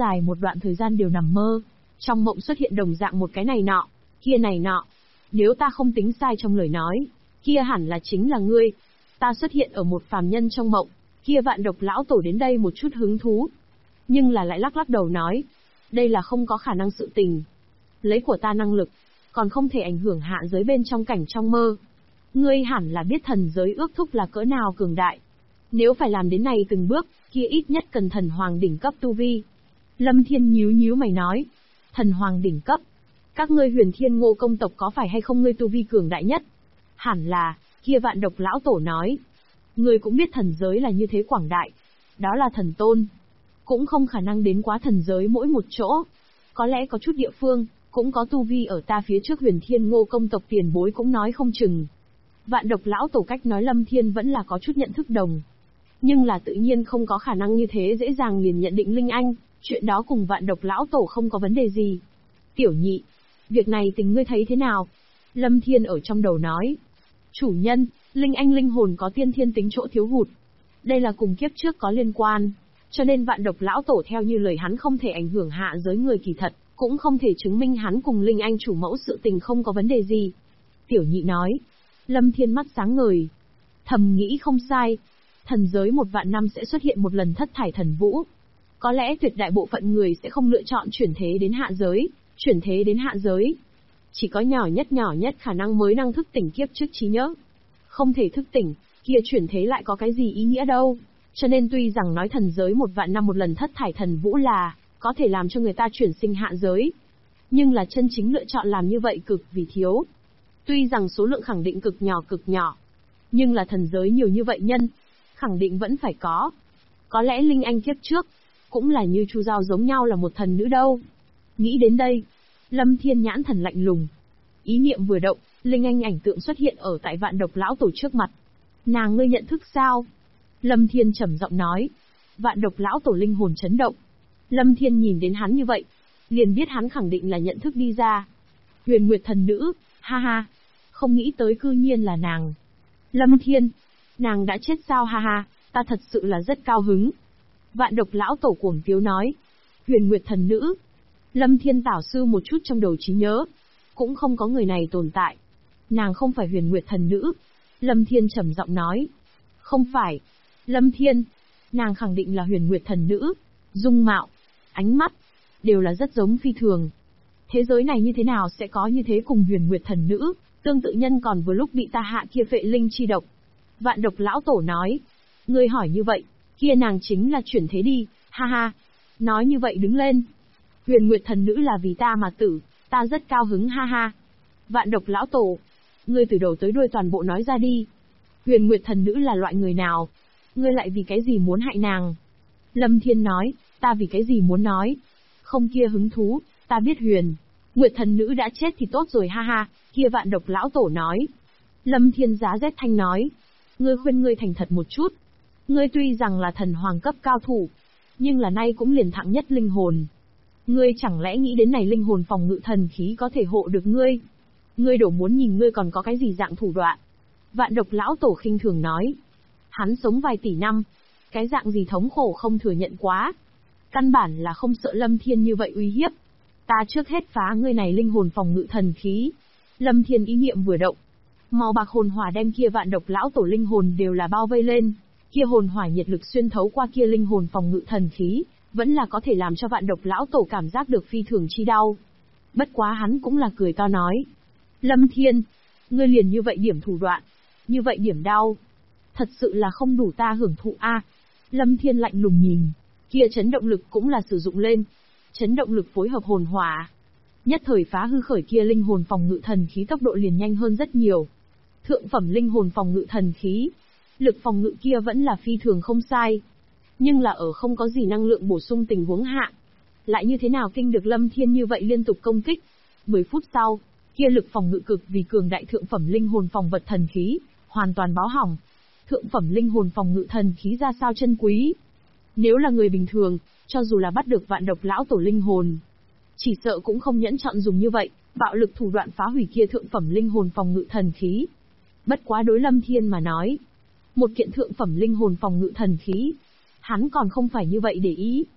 dài một đoạn thời gian đều nằm mơ. Trong mộng xuất hiện đồng dạng một cái này nọ, kia này nọ. Nếu ta không tính sai trong lời nói, kia hẳn là chính là ngươi. Ta xuất hiện ở một phàm nhân trong mộng, kia Vạn Độc lão tổ đến đây một chút hứng thú. Nhưng là lại lắc lắc đầu nói, đây là không có khả năng sự tình. Lấy của ta năng lực, còn không thể ảnh hưởng hạ giới bên trong cảnh trong mơ. Ngươi hẳn là biết thần giới ước thúc là cỡ nào cường đại. Nếu phải làm đến này từng bước, kia ít nhất cần thần hoàng đỉnh cấp tu vi. Lâm Thiên nhíu nhíu mày nói, thần hoàng đỉnh cấp. Các ngươi Huyền Thiên Ngô công tộc có phải hay không ngươi tu vi cường đại nhất? Hẳn là, kia Vạn Độc lão tổ nói. Ngươi cũng biết thần giới là như thế quảng đại. Đó là thần tôn. Cũng không khả năng đến quá thần giới mỗi một chỗ. Có lẽ có chút địa phương, cũng có tu vi ở ta phía trước Huyền Thiên Ngô công tộc tiền bối cũng nói không chừng. Vạn Độc lão tổ cách nói Lâm Thiên vẫn là có chút nhận thức đồng. Nhưng là tự nhiên không có khả năng như thế dễ dàng liền nhận định Linh Anh, chuyện đó cùng Vạn Độc lão tổ không có vấn đề gì. Tiểu nhị, việc này tình ngươi thấy thế nào? Lâm Thiên ở trong đầu nói. Chủ nhân, Linh Anh linh hồn có tiên thiên tính chỗ thiếu hụt. Đây là cùng kiếp trước có liên quan. Cho nên Vạn Độc lão tổ theo như lời hắn không thể ảnh hưởng hạ giới người kỳ thật, cũng không thể chứng minh hắn cùng Linh Anh chủ mẫu sự tình không có vấn đề gì. Tiểu nhị nói. Lâm Thiên mắt sáng ngời. Thầm nghĩ không sai. Thần giới 1.000 năm sẽ xuất hiện một lần thất thải thần vũ. Có lẽ tuyệt đại bộ phận người sẽ không lựa chọn chuyển thế đến hạ giới, chuyển thế đến hạ giới. Chỉ có nhỏ nhất khả năng mới năng thức tỉnh kiếp trước trí nhớ. Không thể thức tỉnh, kia chuyển thế lại có cái gì ý nghĩa đâu. Cho nên tuy rằng nói thần giới 1.000 năm một lần thất thải thần vũ là có thể làm cho người ta chuyển sinh hạ giới. Nhưng là chân chính lựa chọn làm như vậy cực vì thiếu. Tuy rằng số lượng khẳng định cực nhỏ. Nhưng là thần giới nhiều như vậy nhân, khẳng định vẫn phải có. Có lẽ Linh Anh kiếp trước, cũng là như Chu Giao giống nhau là một thần nữ đâu. Nghĩ đến đây, Lâm Thiên nhãn thần lạnh lùng. Ý niệm vừa động, Linh Anh ảnh tượng xuất hiện ở tại Vạn Độc lão tổ trước mặt. Nàng ngươi nhận thức sao? Lâm Thiên trầm giọng nói. Vạn Độc lão tổ linh hồn chấn động. Lâm Thiên nhìn đến hắn như vậy, liền biết hắn khẳng định là nhận thức đi ra. Huyền Nguyệt thần nữ, ha ha. Không nghĩ tới cư nhiên là nàng. Lâm Thiên, nàng đã chết sao ha ha, ta thật sự là rất cao hứng. Vạn Độc lão tổ cuồng tiếu nói. Huyền Nguyệt thần nữ. Lâm Thiên tảo sư một chút trong đầu trí nhớ. Cũng không có người này tồn tại. Nàng không phải Huyền Nguyệt thần nữ. Lâm Thiên trầm giọng nói. Không phải. Lâm Thiên. Nàng khẳng định là Huyền Nguyệt thần nữ. Dung mạo, ánh mắt, đều là rất giống phi thường. Thế giới này như thế nào sẽ có như thế cùng Huyền Nguyệt thần nữ, tương tự nhân còn vừa lúc bị ta hạ kia phệ linh chi độc. Vạn Độc lão tổ nói. Ngươi hỏi như vậy, kia nàng chính là chuyển thế đi, ha ha. Nói như vậy đứng lên. Huyền Nguyệt thần nữ là vì ta mà tử, ta rất cao hứng ha ha. Vạn Độc lão tổ, ngươi từ đầu tới đuôi toàn bộ nói ra đi. Huyền Nguyệt thần nữ là loại người nào? Ngươi lại vì cái gì muốn hại nàng? Lâm Thiên nói, ta vì cái gì muốn nói? Không kia hứng thú, ta biết Huyền Nguyệt thần nữ đã chết thì tốt rồi ha ha, kia Vạn Độc lão tổ nói. Lâm Thiên giá rét thanh nói, ngươi khuyên ngươi thành thật một chút. Ngươi tuy rằng là thần hoàng cấp cao thủ, nhưng là nay cũng liền thặng nhất linh hồn. Ngươi chẳng lẽ nghĩ đến này linh hồn phòng ngự thần khí có thể hộ được ngươi? Ngươi đổ muốn nhìn ngươi còn có cái gì dạng thủ đoạn? Vạn Độc lão tổ khinh thường nói. Hắn sống vài tỷ năm, cái dạng gì thống khổ không thừa nhận quá. Căn bản là không sợ Lâm Thiên như vậy uy hiếp. Ta trước hết phá ngươi này linh hồn phòng ngự thần khí. Lâm Thiên ý niệm vừa động. Màu bạc hồn hỏa đem kia Vạn Độc lão tổ linh hồn đều là bao vây lên. Kia hồn hỏa nhiệt lực xuyên thấu qua kia linh hồn phòng ngự thần khí, vẫn là có thể làm cho Vạn Độc lão tổ cảm giác được phi thường chi đau. Bất quá hắn cũng là cười to nói. Lâm Thiên, ngươi liền như vậy điểm thủ đoạn, như vậy điểm đau. Thật sự là không đủ ta hưởng thụ a. Lâm Thiên lạnh lùng nhìn, kia chấn động lực cũng là sử dụng lên. Chấn động lực phối hợp hồn hỏa. Nhất thời phá hư khởi kia linh hồn phòng ngự thần khí tốc độ liền nhanh hơn rất nhiều. Thượng phẩm linh hồn phòng ngự thần khí. Lực phòng ngự kia vẫn là phi thường không sai. Nhưng là ở không có gì năng lượng bổ sung tình huống hạ. Lại như thế nào kinh được Lâm Thiên như vậy liên tục công kích. 10 phút sau, kia lực phòng ngự cực vì cường đại thượng phẩm linh hồn phòng vật thần khí, hoàn toàn báo hỏng. Thượng phẩm linh hồn phòng ngự thần khí ra sao chân quý. Nếu là người bình thường, cho dù là bắt được Vạn Độc lão tổ linh hồn, chỉ sợ cũng không nhẫn chọn dùng như vậy, bạo lực thủ đoạn phá hủy kia thượng phẩm linh hồn phòng ngự thần khí. Bất quá đối Lâm Thiên mà nói, một kiện thượng phẩm linh hồn phòng ngự thần khí, hắn còn không phải như vậy để ý.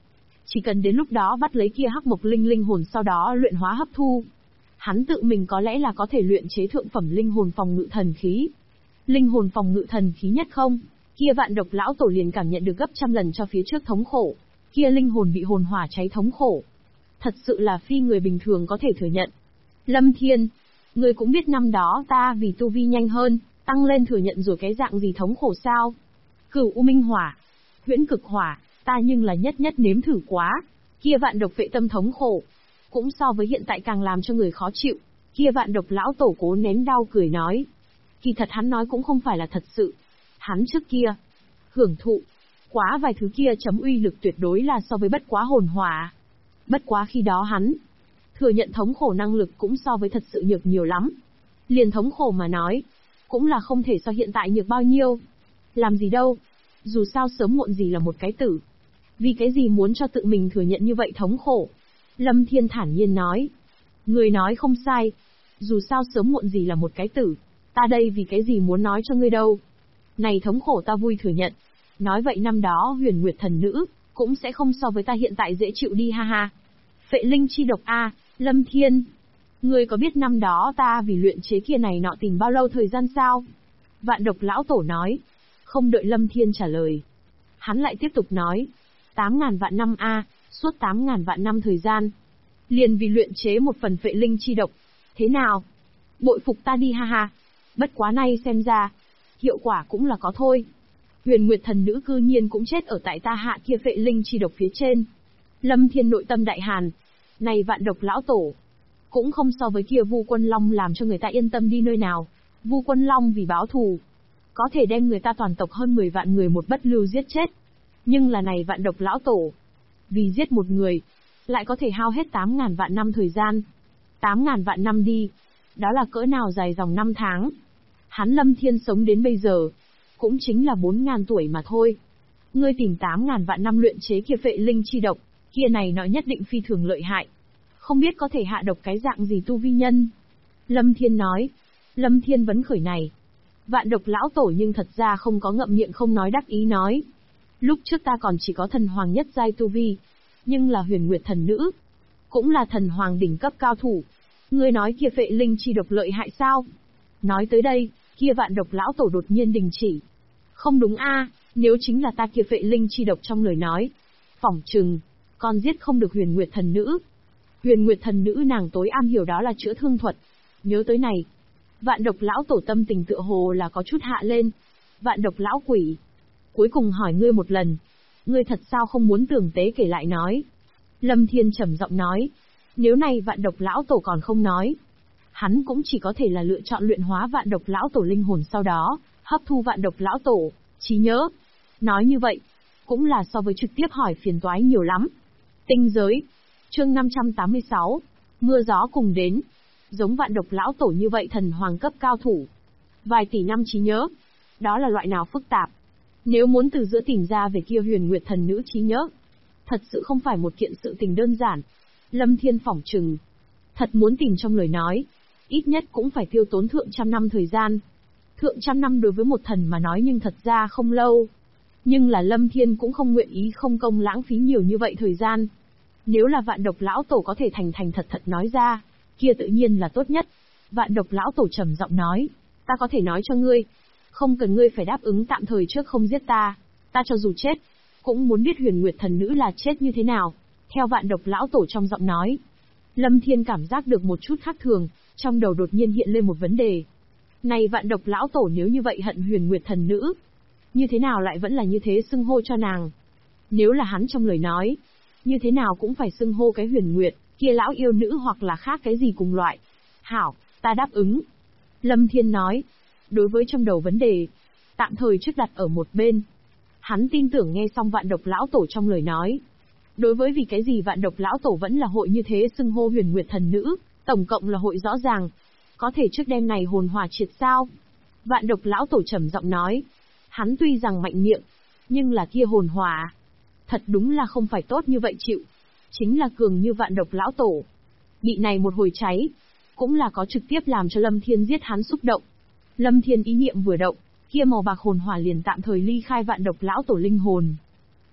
Chỉ cần đến lúc đó bắt lấy kia hắc mộc linh hồn sau đó luyện hóa hấp thu. Hắn tự mình có lẽ là có thể luyện chế thượng phẩm linh hồn phòng ngự thần khí. Linh hồn phòng ngự thần khí nhất không? Kia vạn độc lão tổ liền cảm nhận được gấp trăm lần cho phía trước thống khổ. Kia linh hồn bị hồn hỏa cháy thống khổ. Thật sự là phi người bình thường có thể thừa nhận. Lâm Thiên, ngươi cũng biết năm đó ta vì tu vi nhanh hơn, tăng lên thừa nhận rồi cái dạng gì thống khổ sao? Cửu U Minh Hỏa, Huyễn Cực Hỏa, ta nhưng là nhất nếm thử quá. Kia vạn độc vệ tâm thống khổ, cũng so với hiện tại càng làm cho người khó chịu. Kia vạn độc lão tổ cố nén đau cười nói. Kỳ thật hắn nói cũng không phải là thật sự. Hắn trước kia, hưởng thụ, quá vài thứ kia chấm uy lực tuyệt đối là so với bất quá hồn hỏa. Bất quá khi đó hắn, thừa nhận thống khổ năng lực cũng so với thật sự nhược nhiều lắm. Liền thống khổ mà nói, cũng là không thể so hiện tại nhược bao nhiêu. Làm gì đâu, dù sao sớm muộn gì là một cái tử. Vì cái gì muốn cho tự mình thừa nhận như vậy thống khổ? Lâm Thiên thản nhiên nói. Người nói không sai. Dù sao sớm muộn gì là một cái tử. Ta đây vì cái gì muốn nói cho ngươi đâu. Này thống khổ ta vui thừa nhận. Nói vậy năm đó Huyền Nguyệt thần nữ, cũng sẽ không so với ta hiện tại dễ chịu đi ha ha. Phệ linh chi độc a, Lâm Thiên. Ngươi có biết năm đó ta vì luyện chế kia này nọ tìm bao lâu thời gian sao? Vạn độc lão tổ nói. Không đợi Lâm Thiên trả lời. Hắn lại tiếp tục nói. 8.000 vạn năm a, suốt 8.000 vạn năm thời gian. Liền vì luyện chế một phần phệ linh chi độc. Thế nào? Bội phục ta đi ha ha. Bất quá nay xem ra, hiệu quả cũng là có thôi. Huyền Nguyệt thần nữ cư nhiên cũng chết ở tại ta hạ kia phệ linh chi độc phía trên. Lâm Thiên nội tâm đại hàn. Này vạn độc lão tổ, cũng không so với kia Vu Quân Long làm cho người ta yên tâm đi nơi nào. Vu Quân Long vì báo thù, có thể đem người ta toàn tộc hơn 10 vạn người một bất lưu giết chết. Nhưng là này vạn độc lão tổ, vì giết một người, lại có thể hao hết 8.000 vạn năm thời gian. 8.000 vạn năm đi, đó là cỡ nào dài dòng năm tháng. Hắn Lâm Thiên sống đến bây giờ, cũng chính là 4.000 tuổi mà thôi. Ngươi tìm 8.000 vạn năm luyện chế kia phệ linh chi độc, kia này nó nhất định phi thường lợi hại. Không biết có thể hạ độc cái dạng gì tu vi nhân. Lâm Thiên nói. Lâm Thiên vấn khởi này. Vạn độc lão tổ nhưng thật ra không có ngậm miệng không nói đắc ý nói. Lúc trước ta còn chỉ có thần hoàng nhất giai tu vi, nhưng là Huyền Nguyệt thần nữ, cũng là thần hoàng đỉnh cấp cao thủ. Ngươi nói kia phệ linh chi độc lợi hại sao? Nói tới đây, kia vạn độc lão tổ đột nhiên đình chỉ. Không đúng a, nếu chính là ta kia phệ linh chi độc trong lời nói, phỏng chừng con giết không được Huyền Nguyệt thần nữ. Huyền Nguyệt thần nữ nàng tối am hiểu đó là chữa thương thuật. Nhớ tới này, vạn độc lão tổ tâm tình tựa hồ là có chút hạ lên. Vạn độc lão quỷ, cuối cùng hỏi ngươi một lần, ngươi thật sao không muốn tường tế kể lại nói? Lâm Thiên trầm giọng nói. Nếu này vạn độc lão tổ còn không nói, hắn cũng chỉ có thể là lựa chọn luyện hóa vạn độc lão tổ linh hồn sau đó, hấp thu vạn độc lão tổ, trí nhớ. Nói như vậy, cũng là so với trực tiếp hỏi phiền toái nhiều lắm. Tinh giới, chương 586, mưa gió cùng đến. Giống vạn độc lão tổ như vậy thần hoàng cấp cao thủ, vài tỷ năm trí nhớ, đó là loại nào phức tạp. Nếu muốn từ giữa tìm ra về kia Huyền Nguyệt thần nữ trí nhớ, thật sự không phải một kiện sự tình đơn giản. Lâm Thiên phỏng chừng, thật muốn tìm trong lời nói, ít nhất cũng phải tiêu tốn thượng trăm năm thời gian. Thượng trăm năm đối với một thần mà nói nhưng thật ra không lâu. Nhưng là Lâm Thiên cũng không nguyện ý không công lãng phí nhiều như vậy thời gian. Nếu là vạn độc lão tổ có thể thành thật nói ra, kia tự nhiên là tốt nhất. Vạn độc lão tổ trầm giọng nói, ta có thể nói cho ngươi, không cần ngươi phải đáp ứng tạm thời trước không giết ta, ta cho dù chết, cũng muốn biết Huyền Nguyệt thần nữ là chết như thế nào. Theo vạn độc lão tổ trong giọng nói, Lâm Thiên cảm giác được một chút khác thường, trong đầu đột nhiên hiện lên một vấn đề. Này vạn độc lão tổ nếu như vậy hận Huyền Nguyệt thần nữ, như thế nào lại vẫn là như thế xưng hô cho nàng? Nếu là hắn trong lời nói, như thế nào cũng phải xưng hô cái Huyền Nguyệt, kia lão yêu nữ hoặc là khác cái gì cùng loại. Hảo, ta đáp ứng. Lâm Thiên nói, đối với trong đầu vấn đề, tạm thời trước đặt ở một bên. Hắn tin tưởng nghe xong vạn độc lão tổ trong lời nói. Đối với vì cái gì vạn độc lão tổ vẫn là hội như thế xưng hô Huyền Nguyệt thần nữ, tổng cộng là hội rõ ràng. Có thể trước đêm này hồn hỏa triệt sao? Vạn độc lão tổ trầm giọng nói. Hắn tuy rằng mạnh miệng, nhưng là kia hồn hỏa, thật đúng là không phải tốt như vậy chịu. Chính là cường như vạn độc lão tổ. Bị này một hồi cháy, cũng là có trực tiếp làm cho Lâm Thiên giết hắn xúc động. Lâm Thiên ý niệm vừa động, kia màu bạc hồn hỏa liền tạm thời ly khai vạn độc lão tổ linh hồn.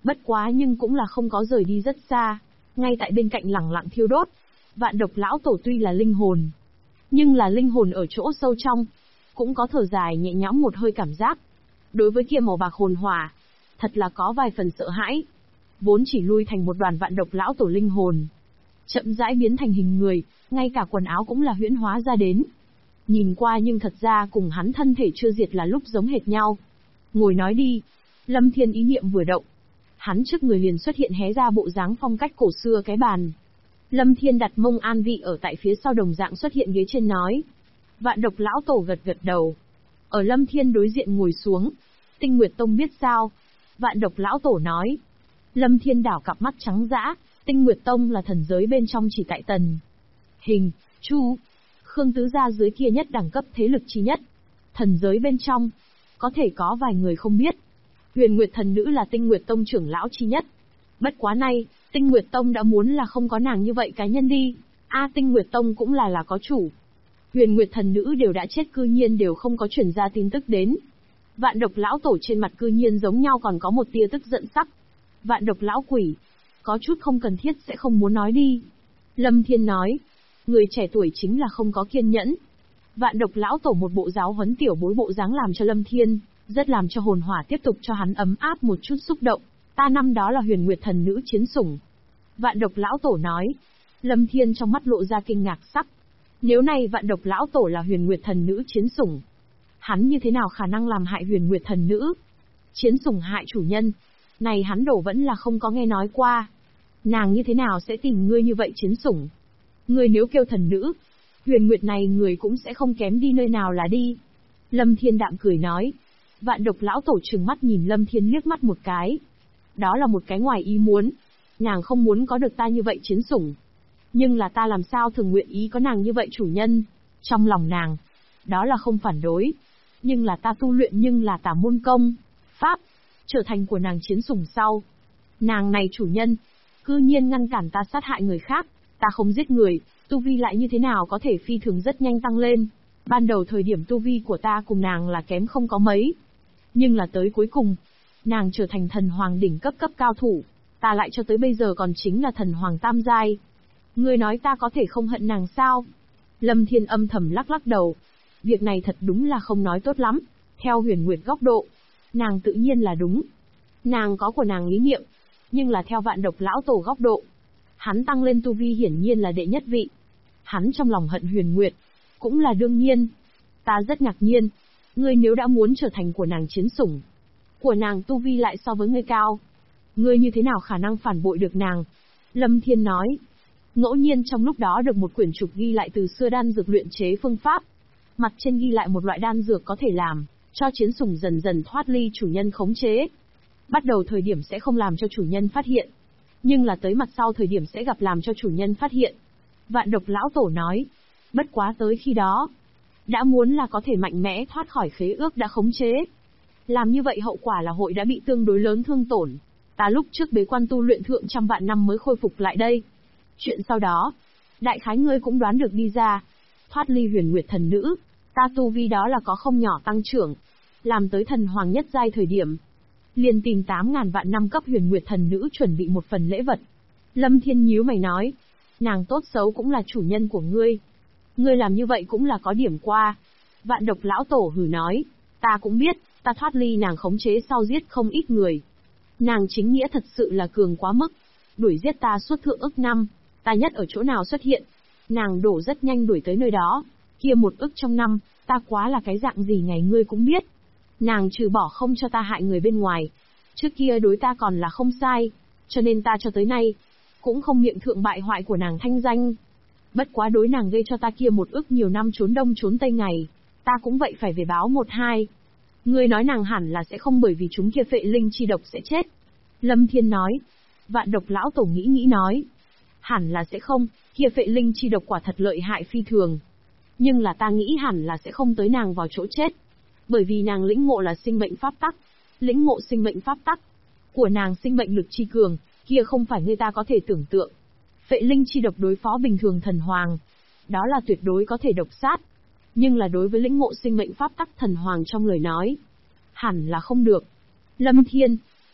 Bất quá nhưng cũng là không có rời đi rất xa, ngay tại bên cạnh lẳng lặng thiêu đốt. Vạn độc lão tổ tuy là linh hồn, nhưng là linh hồn ở chỗ sâu trong, cũng có thở dài nhẹ nhõm một hơi cảm giác. Đối với kia màu bạc hồn hỏa, thật là có vài phần sợ hãi. Vốn chỉ lui thành một đoàn vạn độc lão tổ linh hồn, chậm rãi biến thành hình người, ngay cả quần áo cũng là huyễn hóa ra đến. Nhìn qua nhưng thật ra cùng hắn thân thể chưa diệt là lúc giống hệt nhau. Ngồi nói đi. Lâm Thiên ý niệm vừa động, hắn trước người liền xuất hiện hé ra bộ dáng phong cách cổ xưa cái bàn. Lâm Thiên đặt mông an vị ở tại phía sau đồng dạng xuất hiện ghế trên nói. Vạn độc lão tổ gật gật đầu. Ở Lâm Thiên đối diện ngồi xuống. Tinh Nguyệt Tông biết sao? Vạn độc lão tổ nói. Lâm Thiên đảo cặp mắt trắng dã. Tinh Nguyệt Tông là thần giới bên trong chỉ tại Tần, Hình, Chu, Khương tứ gia dưới kia nhất đẳng cấp thế lực chi nhất. Thần giới bên trong, có thể có vài người không biết. Huyền Nguyệt thần nữ là Tinh Nguyệt Tông trưởng lão chi nhất. Bất quá nay, Tinh Nguyệt Tông đã muốn là không có nàng như vậy cá nhân đi. Tinh Nguyệt Tông cũng là có chủ. Huyền Nguyệt thần nữ đều đã chết cư nhiên đều không có truyền ra tin tức đến. Vạn độc lão tổ trên mặt cư nhiên giống nhau còn có một tia tức giận sắc. Vạn độc lão quỷ, có chút không cần thiết sẽ không muốn nói đi. Lâm Thiên nói, người trẻ tuổi chính là không có kiên nhẫn. Vạn độc lão tổ một bộ giáo huấn tiểu bối bộ dáng làm cho Lâm Thiên, rất làm cho hồn hỏa tiếp tục cho hắn ấm áp một chút xúc động. Ta năm đó là Huyền Nguyệt thần nữ chiến sủng. Vạn độc lão tổ nói. Lâm Thiên trong mắt lộ ra kinh ngạc sắc. Nếu này vạn độc lão tổ là Huyền Nguyệt thần nữ chiến sủng, hắn như thế nào khả năng làm hại Huyền Nguyệt thần nữ? Chiến sủng hại chủ nhân, này hắn đổ vẫn là không có nghe nói qua. Nàng như thế nào sẽ tìm ngươi như vậy chiến sủng? Ngươi nếu kêu thần nữ, Huyền Nguyệt này người cũng sẽ không kém đi nơi nào là đi. Lâm Thiên đạm cười nói. Vạn độc lão tổ trừng mắt nhìn Lâm Thiên liếc mắt một cái. Đó là một cái ngoài ý muốn. Nàng không muốn có được ta như vậy chiến sủng. Nhưng là ta làm sao thường nguyện ý có nàng như vậy chủ nhân. Trong lòng nàng, đó là không phản đối. Nhưng là ta tu luyện nhưng là tả môn công, pháp, trở thành của nàng chiến sủng sau. Nàng này chủ nhân, cư nhiên ngăn cản ta sát hại người khác. Ta không giết người, tu vi lại như thế nào có thể phi thường rất nhanh tăng lên. Ban đầu thời điểm tu vi của ta cùng nàng là kém không có mấy. Nhưng là tới cuối cùng, nàng trở thành thần hoàng đỉnh cấp cao thủ. Ta lại cho tới bây giờ còn chính là thần hoàng tam giai. Ngươi nói ta có thể không hận nàng sao? Lâm Thiên âm thầm lắc lắc đầu. Việc này thật đúng là không nói tốt lắm. Theo Huyền Nguyệt góc độ, nàng tự nhiên là đúng. Nàng có của nàng lý niệm. Nhưng là theo vạn độc lão tổ góc độ, hắn tăng lên tu vi hiển nhiên là đệ nhất vị. Hắn trong lòng hận Huyền Nguyệt, cũng là đương nhiên. Ta rất ngạc nhiên. Ngươi nếu đã muốn trở thành của nàng chiến sủng, của nàng tu vi lại so với ngươi cao, ngươi như thế nào khả năng phản bội được nàng? Lâm Thiên nói. Ngẫu nhiên trong lúc đó được một quyển trục ghi lại từ xưa đan dược luyện chế phương pháp. Mặt trên ghi lại một loại đan dược có thể làm cho chiến sủng dần dần thoát ly chủ nhân khống chế. Bắt đầu thời điểm sẽ không làm cho chủ nhân phát hiện, nhưng là tới mặt sau thời điểm sẽ gặp làm cho chủ nhân phát hiện. Vạn độc lão tổ nói. Bất quá tới khi đó, đã muốn là có thể mạnh mẽ thoát khỏi khế ước đã khống chế. Làm như vậy hậu quả là hội đã bị tương đối lớn thương tổn. Ta lúc trước bế quan tu luyện thượng trăm vạn năm mới khôi phục lại đây. Chuyện sau đó, đại khái ngươi cũng đoán được đi ra. Thoát ly Huyền Nguyệt thần nữ, ta tu vi đó là có không nhỏ tăng trưởng. Làm tới thần hoàng nhất giai thời điểm, liền tìm 8.000 vạn năm cấp Huyền Nguyệt thần nữ chuẩn bị một phần lễ vật. Lâm Thiên nhíu mày nói. Nàng tốt xấu cũng là chủ nhân của ngươi. Ngươi làm như vậy cũng là có điểm qua. Vạn độc lão tổ hừ nói. Ta cũng biết, ta thoát ly nàng khống chế sau giết không ít người. Nàng chính nghĩa thật sự là cường quá mức. Đuổi giết ta suốt thượng ức năm. Ta nhất ở chỗ nào xuất hiện, nàng đổ rất nhanh đuổi tới nơi đó. Kia một ức trong năm, ta quá là cái dạng gì ngày ngươi cũng biết. Nàng trừ bỏ không cho ta hại người bên ngoài, trước kia đối ta còn là không sai. Cho nên ta cho tới nay, cũng không miệng thượng bại hoại của nàng thanh danh. Bất quá đối nàng gây cho ta kia một ức nhiều năm trốn đông trốn tây ngày, ta cũng vậy phải về báo một hai. Ngươi nói nàng hẳn là sẽ không bởi vì chúng kia phệ linh chi độc sẽ chết. Lâm Thiên nói. Vạn độc lão tổ nghĩ nói. Hẳn là sẽ không, kia phệ linh chi độc quả thật lợi hại phi thường. Nhưng là ta nghĩ hẳn là sẽ không tới nàng vào chỗ chết. Bởi vì nàng lĩnh ngộ là sinh mệnh pháp tắc. Lĩnh ngộ sinh mệnh pháp tắc của nàng sinh mệnh lực chi cường, kia không phải người ta có thể tưởng tượng. Phệ linh chi độc đối phó bình thường thần hoàng, đó là tuyệt đối có thể độc sát. Nhưng là đối với lĩnh ngộ sinh mệnh pháp tắc thần hoàng trong lời nói, hẳn là không được. Lâm Thiên,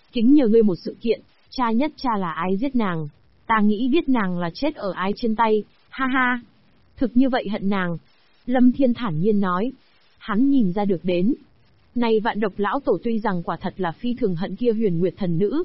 Kính nhờ ngươi một sự kiện, cha nhất cha là ai giết nàng? Ta nghĩ biết nàng là chết ở ai trên tay, ha ha. Thực như vậy hận nàng. Lâm Thiên thản nhiên nói. Hắn nhìn ra được đến. Này Vạn Độc lão tổ tuy rằng quả thật là phi thường hận kia Huyền Nguyệt thần nữ,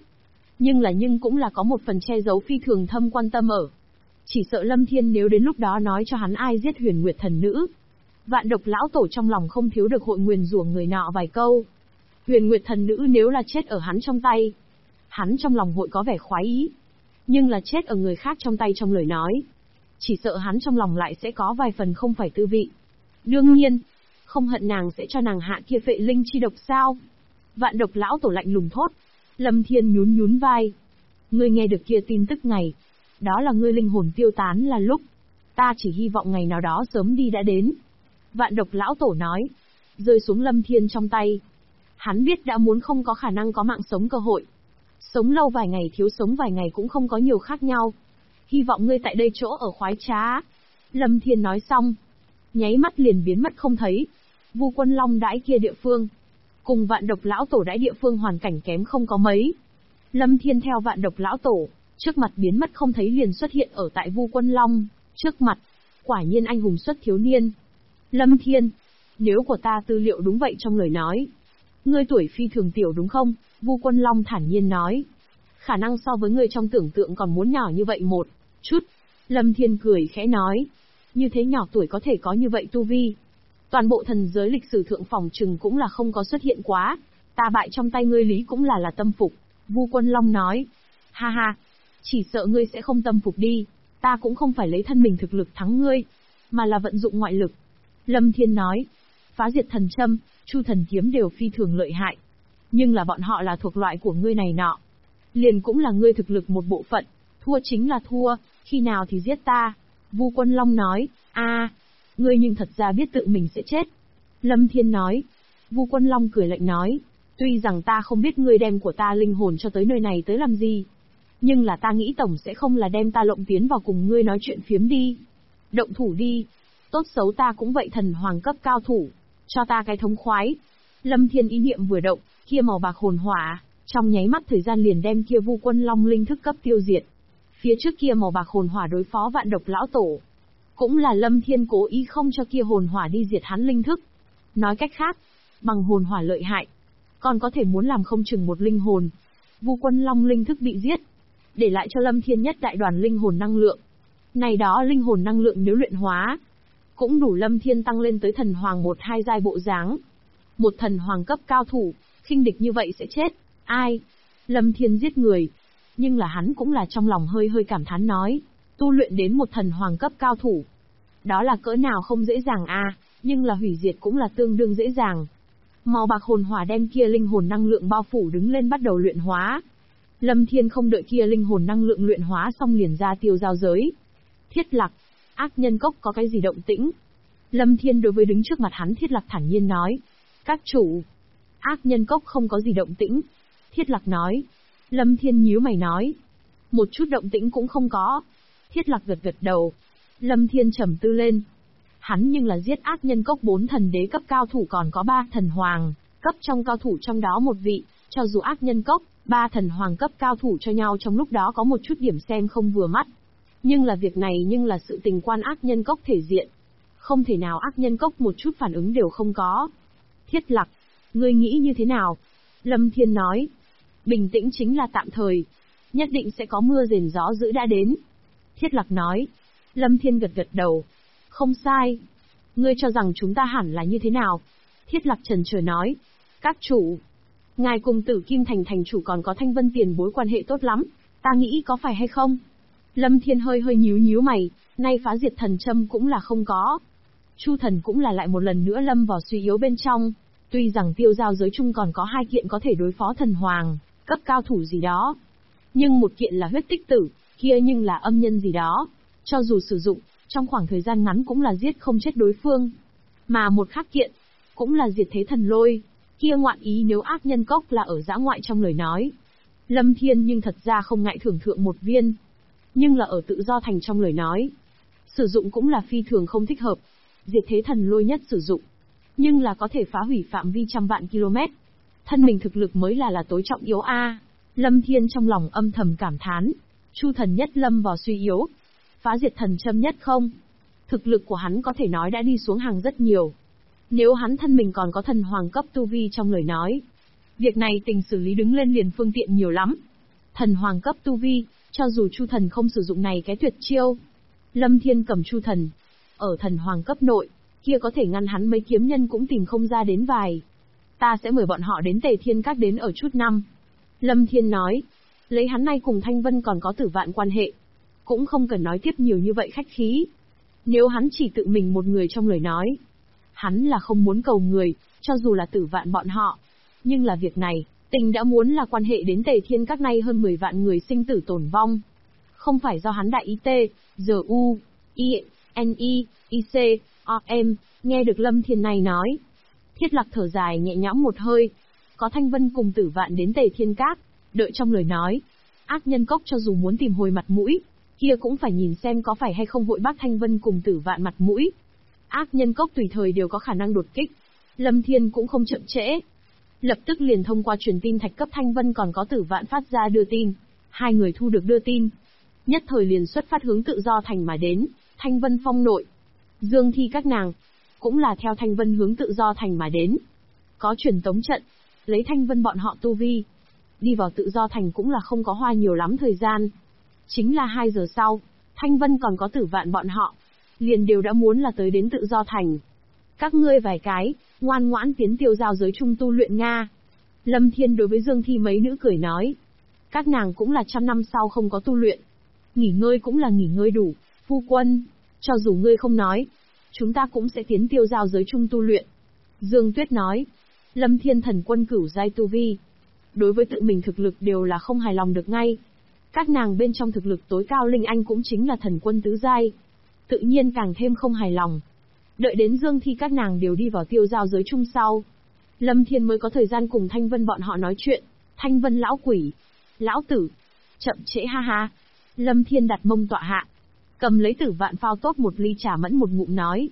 nhưng cũng là có một phần che giấu phi thường thâm quan tâm ở. Chỉ sợ Lâm Thiên nếu đến lúc đó nói cho hắn ai giết Huyền Nguyệt thần nữ, Vạn Độc lão tổ trong lòng không thiếu được hội nguyền rủa người nọ vài câu. Huyền Nguyệt thần nữ nếu là chết ở hắn trong tay, hắn trong lòng hội có vẻ khoái ý. Nhưng là chết ở người khác trong tay trong lời nói, chỉ sợ hắn trong lòng lại sẽ có vài phần không phải tư vị. Đương nhiên, không hận nàng sẽ cho nàng hạ kia phệ linh chi độc sao? Vạn Độc lão tổ lạnh lùng thốt. Lâm Thiên nhún nhún vai. Ngươi nghe được kia tin tức ngày, đó là ngươi linh hồn tiêu tán là lúc. Ta chỉ hy vọng ngày nào đó sớm đi đã đến. Vạn Độc lão tổ nói. Rơi xuống Lâm Thiên trong tay. Hắn biết đã muốn không có khả năng có mạng sống cơ hội. Sống lâu vài ngày thiếu sống vài ngày cũng không có nhiều khác nhau. Hy vọng ngươi tại đây chỗ ở khoái trá. Lâm Thiên nói xong, nháy mắt liền biến mất không thấy. Vu Quân Long đãi kia địa phương, cùng Vạn Độc lão tổ đãi địa phương hoàn cảnh kém không có mấy. Lâm Thiên theo Vạn Độc lão tổ, trước mặt biến mất không thấy liền xuất hiện ở tại Vu Quân Long, trước mặt. Quả nhiên anh hùng xuất thiếu niên. Lâm Thiên, nếu của ta tư liệu đúng vậy trong lời nói, ngươi tuổi phi thường tiểu đúng không? Vu Quân Long thản nhiên nói. Khả năng so với ngươi trong tưởng tượng còn muốn nhỏ như vậy một chút. Lâm Thiên cười khẽ nói. Như thế nhỏ tuổi có thể có như vậy tu vi. Toàn bộ thần giới lịch sử thượng phòng trừng cũng là không có xuất hiện quá. Ta bại trong tay ngươi lý cũng là tâm phục. Vu Quân Long nói. Ha ha, chỉ sợ ngươi sẽ không tâm phục đi. Ta cũng không phải lấy thân mình thực lực thắng ngươi, mà là vận dụng ngoại lực. Lâm Thiên nói. Phá diệt thần châm, Chu thần kiếm đều phi thường lợi hại. Nhưng là bọn họ là thuộc loại của ngươi này nọ. Liền cũng là ngươi thực lực một bộ phận. Thua chính là thua, khi nào thì giết ta. Vu Quân Long nói. Ngươi nhưng thật ra biết tự mình sẽ chết. Lâm Thiên nói. Vu Quân Long cười lạnh nói. Tuy rằng ta không biết ngươi đem của ta linh hồn cho tới nơi này tới làm gì, nhưng là ta nghĩ tổng sẽ không là đem ta lộng tiến vào cùng ngươi nói chuyện phiếm đi. Động thủ đi. Tốt xấu ta cũng vậy thần hoàng cấp cao thủ. Cho ta cái thống khoái. Lâm Thiên ý niệm vừa động, kia màu bạc hồn hỏa, trong nháy mắt thời gian liền đem kia Vu Quân Long linh thức cấp tiêu diệt. Phía trước kia màu bạc hồn hỏa đối phó Vạn Độc lão tổ, cũng là Lâm Thiên cố ý không cho kia hồn hỏa đi diệt hắn linh thức. Nói cách khác, bằng hồn hỏa lợi hại, còn có thể muốn làm không chừng một linh hồn. Vu Quân Long linh thức bị giết, để lại cho Lâm Thiên nhất đại đoàn linh hồn năng lượng. Này đó linh hồn năng lượng nếu luyện hóa, cũng đủ Lâm Thiên tăng lên tới thần hoàng 1-2 giai bộ dáng. Một thần hoàng cấp cao thủ, khinh địch như vậy sẽ chết. Ai? Lâm Thiên giết người. Nhưng là hắn cũng là trong lòng hơi cảm thán nói. Tu luyện đến một thần hoàng cấp cao thủ, đó là cỡ nào không dễ dàng nhưng là hủy diệt cũng là tương đương dễ dàng. Màu bạc hồn hỏa đem kia linh hồn năng lượng bao phủ đứng lên bắt đầu luyện hóa. Lâm Thiên không đợi kia linh hồn năng lượng luyện hóa xong liền ra tiêu giao giới. Thiết Lạc, ác nhân cốc có cái gì động tĩnh? Lâm Thiên đối với đứng trước mặt hắn Thiết Lạc thản nhiên nói. Các chủ, ác nhân cốc không có gì động tĩnh. Thiết Lạc nói. Lâm Thiên nhíu mày nói. Một chút động tĩnh cũng không có. Thiết Lạc gật đầu. Lâm Thiên trầm tư lên. Hắn nhưng là giết ác nhân cốc 4 thần đế cấp cao thủ còn có 3 thần hoàng cấp trong cao thủ trong đó một vị, cho dù ác nhân cốc, 3 thần hoàng cấp cao thủ cho nhau trong lúc đó có một chút điểm xem không vừa mắt. Nhưng là việc này nhưng là sự tình quan ác nhân cốc thể diện. Không thể nào ác nhân cốc một chút phản ứng đều không có. Thiết Lạc, ngươi nghĩ như thế nào? Lâm Thiên nói. Bình tĩnh chính là tạm thời. Nhất định sẽ có mưa rền gió dữ đã đến. Thiết Lạc nói. Lâm Thiên gật đầu. Không sai. Ngươi cho rằng chúng ta hẳn là như thế nào? Thiết Lạc chần chờ nói. Các chủ, ngài cùng Tử Kim Thành thành chủ còn có Thanh Vân tiền bối quan hệ tốt lắm, ta nghĩ có phải hay không? Lâm Thiên hơi nhíu mày, nay phá diệt thần châm cũng là không có. Chu thần cũng là lại một lần nữa lâm vào suy yếu bên trong. Tuy rằng tiêu giao giới chung còn có 2 kiện có thể đối phó thần hoàng cấp cao thủ gì đó, nhưng một kiện là huyết tích tử, kia nhưng là âm nhân gì đó. Cho dù sử dụng, trong khoảng thời gian ngắn cũng là giết không chết đối phương. Mà một khác kiện, cũng là diệt thế thần lôi, kia ngoạn ý nếu ác nhân cốc là ở dã ngoại trong lời nói. Lâm Thiên nhưng thật ra không ngại thưởng thượng một viên. Nhưng là ở tự do thành trong lời nói, sử dụng cũng là phi thường không thích hợp. Diệt thế thần lôi nhất sử dụng, nhưng là có thể phá hủy phạm vi trăm vạn km. Thân mình thực lực mới là tối trọng yếu Lâm Thiên trong lòng âm thầm cảm thán, Chu thần nhất lâm vào suy yếu. Phá diệt thần châm nhất không? Thực lực của hắn có thể nói đã đi xuống hàng rất nhiều. Nếu hắn thân mình còn có thần hoàng cấp tu vi trong lời nói, việc này tình xử lý đứng lên liền phương tiện nhiều lắm. Thần hoàng cấp tu vi, cho dù Chu thần không sử dụng này cái tuyệt chiêu, Lâm Thiên cầm Chu thần, ở thần hoàng cấp nội, kia có thể ngăn hắn mấy kiếm nhân cũng tìm không ra đến vài. Ta sẽ mời bọn họ đến Tề Thiên Các đến ở chút năm. Lâm Thiên nói, lấy hắn nay cùng Thanh Vân còn có Tử Vạn quan hệ, cũng không cần nói tiếp nhiều như vậy khách khí. Nếu hắn chỉ tự mình một người trong lời nói, hắn là không muốn cầu người, cho dù là Tử Vạn bọn họ. Nhưng là việc này, tình đã muốn là quan hệ đến Tề Thiên Các nay hơn 10 vạn người sinh tử tổn vong. Không phải do hắn đại ý tê, giờ u, i, n i, i c, o m, nghe được Lâm Thiên này nói. Thiết Lạc thở dài nhẹ nhõm một hơi. Có Thanh Vân cùng Tử Vạn đến Tề Thiên Các, đợi trong lời nói. Ác nhân cốc cho dù muốn tìm hồi mặt mũi, kia cũng phải nhìn xem có phải hay không vội bác Thanh Vân cùng Tử Vạn mặt mũi. Ác nhân cốc tùy thời đều có khả năng đột kích. Lâm Thiên cũng không chậm trễ. Lập tức liền thông qua truyền tin thạch cấp Thanh Vân còn có Tử Vạn phát ra đưa tin. Hai người thu được đưa tin, nhất thời liền xuất phát hướng Tự Do Thành mà đến, Thanh Vân Phong nội. Dương Thi các nàng, cũng là theo Thanh Vân hướng Tự Do Thành mà đến. Có truyền tống trận, lấy Thanh Vân bọn họ tu vi. Đi vào Tự Do Thành cũng là không có hoa nhiều lắm thời gian. Chính là 2 giờ sau, Thanh Vân còn có Tử Vạn bọn họ, liền đều đã muốn là tới đến Tự Do Thành. Các ngươi vài cái, ngoan ngoãn tiến tiêu giao giới trung tu luyện Nga. Lâm Thiên đối với Dương Thi mấy nữ cười nói. Các nàng cũng là 100 năm sau không có tu luyện. Nghỉ ngơi cũng là nghỉ ngơi đủ, phu quân. Cho dù ngươi không nói, chúng ta cũng sẽ tiến tiêu giao giới trung tu luyện. Dương Tuyết nói. Lâm Thiên thần quân cửu giai tu vi. Đối với tự mình thực lực đều là không hài lòng được ngay. Các nàng bên trong thực lực tối cao Linh Anh cũng chính là thần quân tứ giai. Tự nhiên càng thêm không hài lòng. Đợi đến Dương Thi các nàng đều đi vào tiêu giao giới chung sau, Lâm Thiên mới có thời gian cùng Thanh Vân bọn họ nói chuyện. Thanh Vân lão quỷ, lão tử, chậm trễ ha ha. Lâm Thiên đặt mông tọa hạ, cầm lấy Tử Vạn phao tốt một ly trà mẫn một ngụm nói.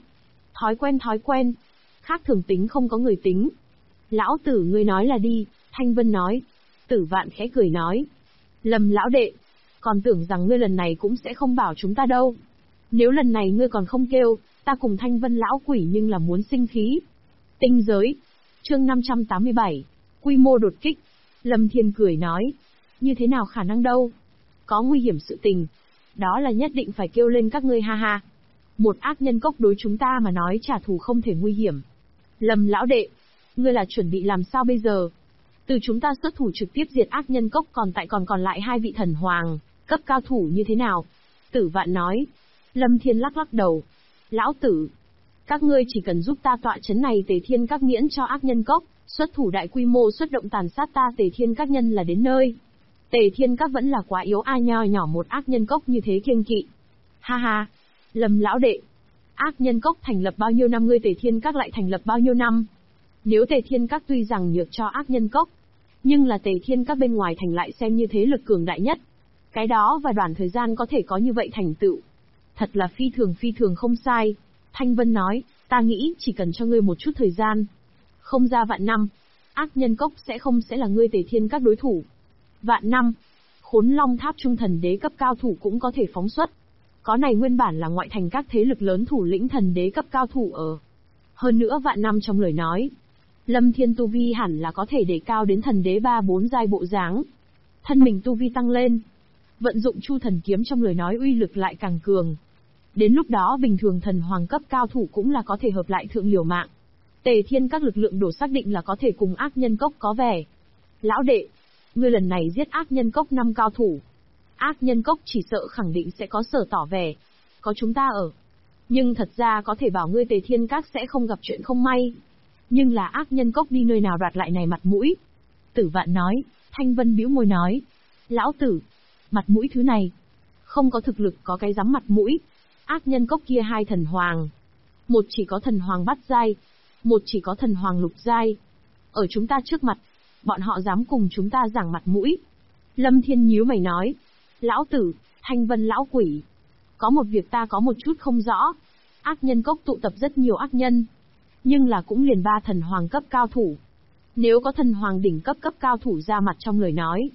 Thói quen, khác thường tính không có người tính. Lão tử ngươi nói là đi, Thanh Vân nói. Tử Vạn khẽ cười nói. Lâm lão đệ, còn tưởng rằng ngươi lần này cũng sẽ không bảo chúng ta đâu. Nếu lần này ngươi còn không kêu, ta cùng Thanh Vân lão quỷ nhưng là muốn sinh khí. Tinh giới. Chương 587. Quy mô đột kích. Lâm Thiên cười nói. Như thế nào khả năng đâu? Có nguy hiểm sự tình. Đó là nhất định phải kêu lên các ngươi ha ha. Một ác nhân cốc đối chúng ta mà nói trả thù không thể nguy hiểm. Lâm lão đệ, ngươi là chuẩn bị làm sao bây giờ? Từ chúng ta xuất thủ trực tiếp diệt ác nhân cốc còn lại 2 vị thần hoàng, cấp cao thủ như thế nào? Tử Vạn nói. Lâm Thiên lắc lắc đầu. Lão tử, các ngươi chỉ cần giúp ta tọa chấn này Tề Thiên Các miễn cho ác nhân cốc, xuất thủ đại quy mô xuất động tàn sát ta Tề Thiên Các nhân là đến nơi. Tề Thiên Các vẫn là quá yếu a, nho nhỏ một ác nhân cốc như thế kiêng kỵ. Ha ha, Lâm lão đệ, ác nhân cốc thành lập bao nhiêu năm, ngươi Tề Thiên Các lại thành lập bao nhiêu năm? Nếu Tề Thiên Các tuy rằng nhược cho ác nhân cốc, nhưng là Tề Thiên Các bên ngoài thành lại xem như thế lực cường đại nhất. Cái đó và đoạn thời gian có thể có như vậy thành tựu. Thật là phi thường không sai. Thanh Vân nói, ta nghĩ chỉ cần cho ngươi một chút thời gian. Không ra vạn năm, ác nhân cốc sẽ là ngươi Tề Thiên Các đối thủ. Vạn năm, Khốn Long Tháp trung thần đế cấp cao thủ cũng có thể phóng xuất. Có này nguyên bản là ngoại thành các thế lực lớn thủ lĩnh thần đế cấp cao thủ ở. Hơn nữa vạn năm trong lời nói, Lâm Thiên tu vi hẳn là có thể để cao đến thần đế 3-4 giai bộ dáng. Thân mình tu vi tăng lên, vận dụng Chu thần kiếm trong lời nói uy lực lại càng cường. Đến lúc đó bình thường thần hoàng cấp cao thủ cũng là có thể hợp lại thượng liều mạng. Tề Thiên Các lực lượng đổ xác định là có thể cùng ác nhân cốc có vẻ. Lão đệ, ngươi lần này giết ác nhân cốc 5 cao thủ. Ác nhân cốc chỉ sợ khẳng định sẽ có sở tỏ vẻ. Có chúng ta ở. Nhưng thật ra có thể bảo ngươi Tề Thiên Các sẽ không gặp chuyện không may. Nhưng là ác nhân cốc đi nơi nào đoạt lại này mặt mũi? Tử Vạn nói. Thanh Vân bĩu môi nói. Lão tử, mặt mũi thứ này, không có thực lực có cái dám mặt mũi. Ác nhân cốc kia 2 thần hoàng, một chỉ có thần hoàng bát giai, một chỉ có thần hoàng lục giai. Ở chúng ta trước mặt, bọn họ dám cùng chúng ta giảng mặt mũi. Lâm Thiên nhíu mày nói. Lão tử, Thanh Vân lão quỷ, có một việc ta có một chút không rõ. Ác nhân cốc tụ tập rất nhiều ác nhân, nhưng là cũng liền 3 thần hoàng cấp cao thủ. Nếu có thần hoàng đỉnh cấp cao thủ ra mặt trong lời nói,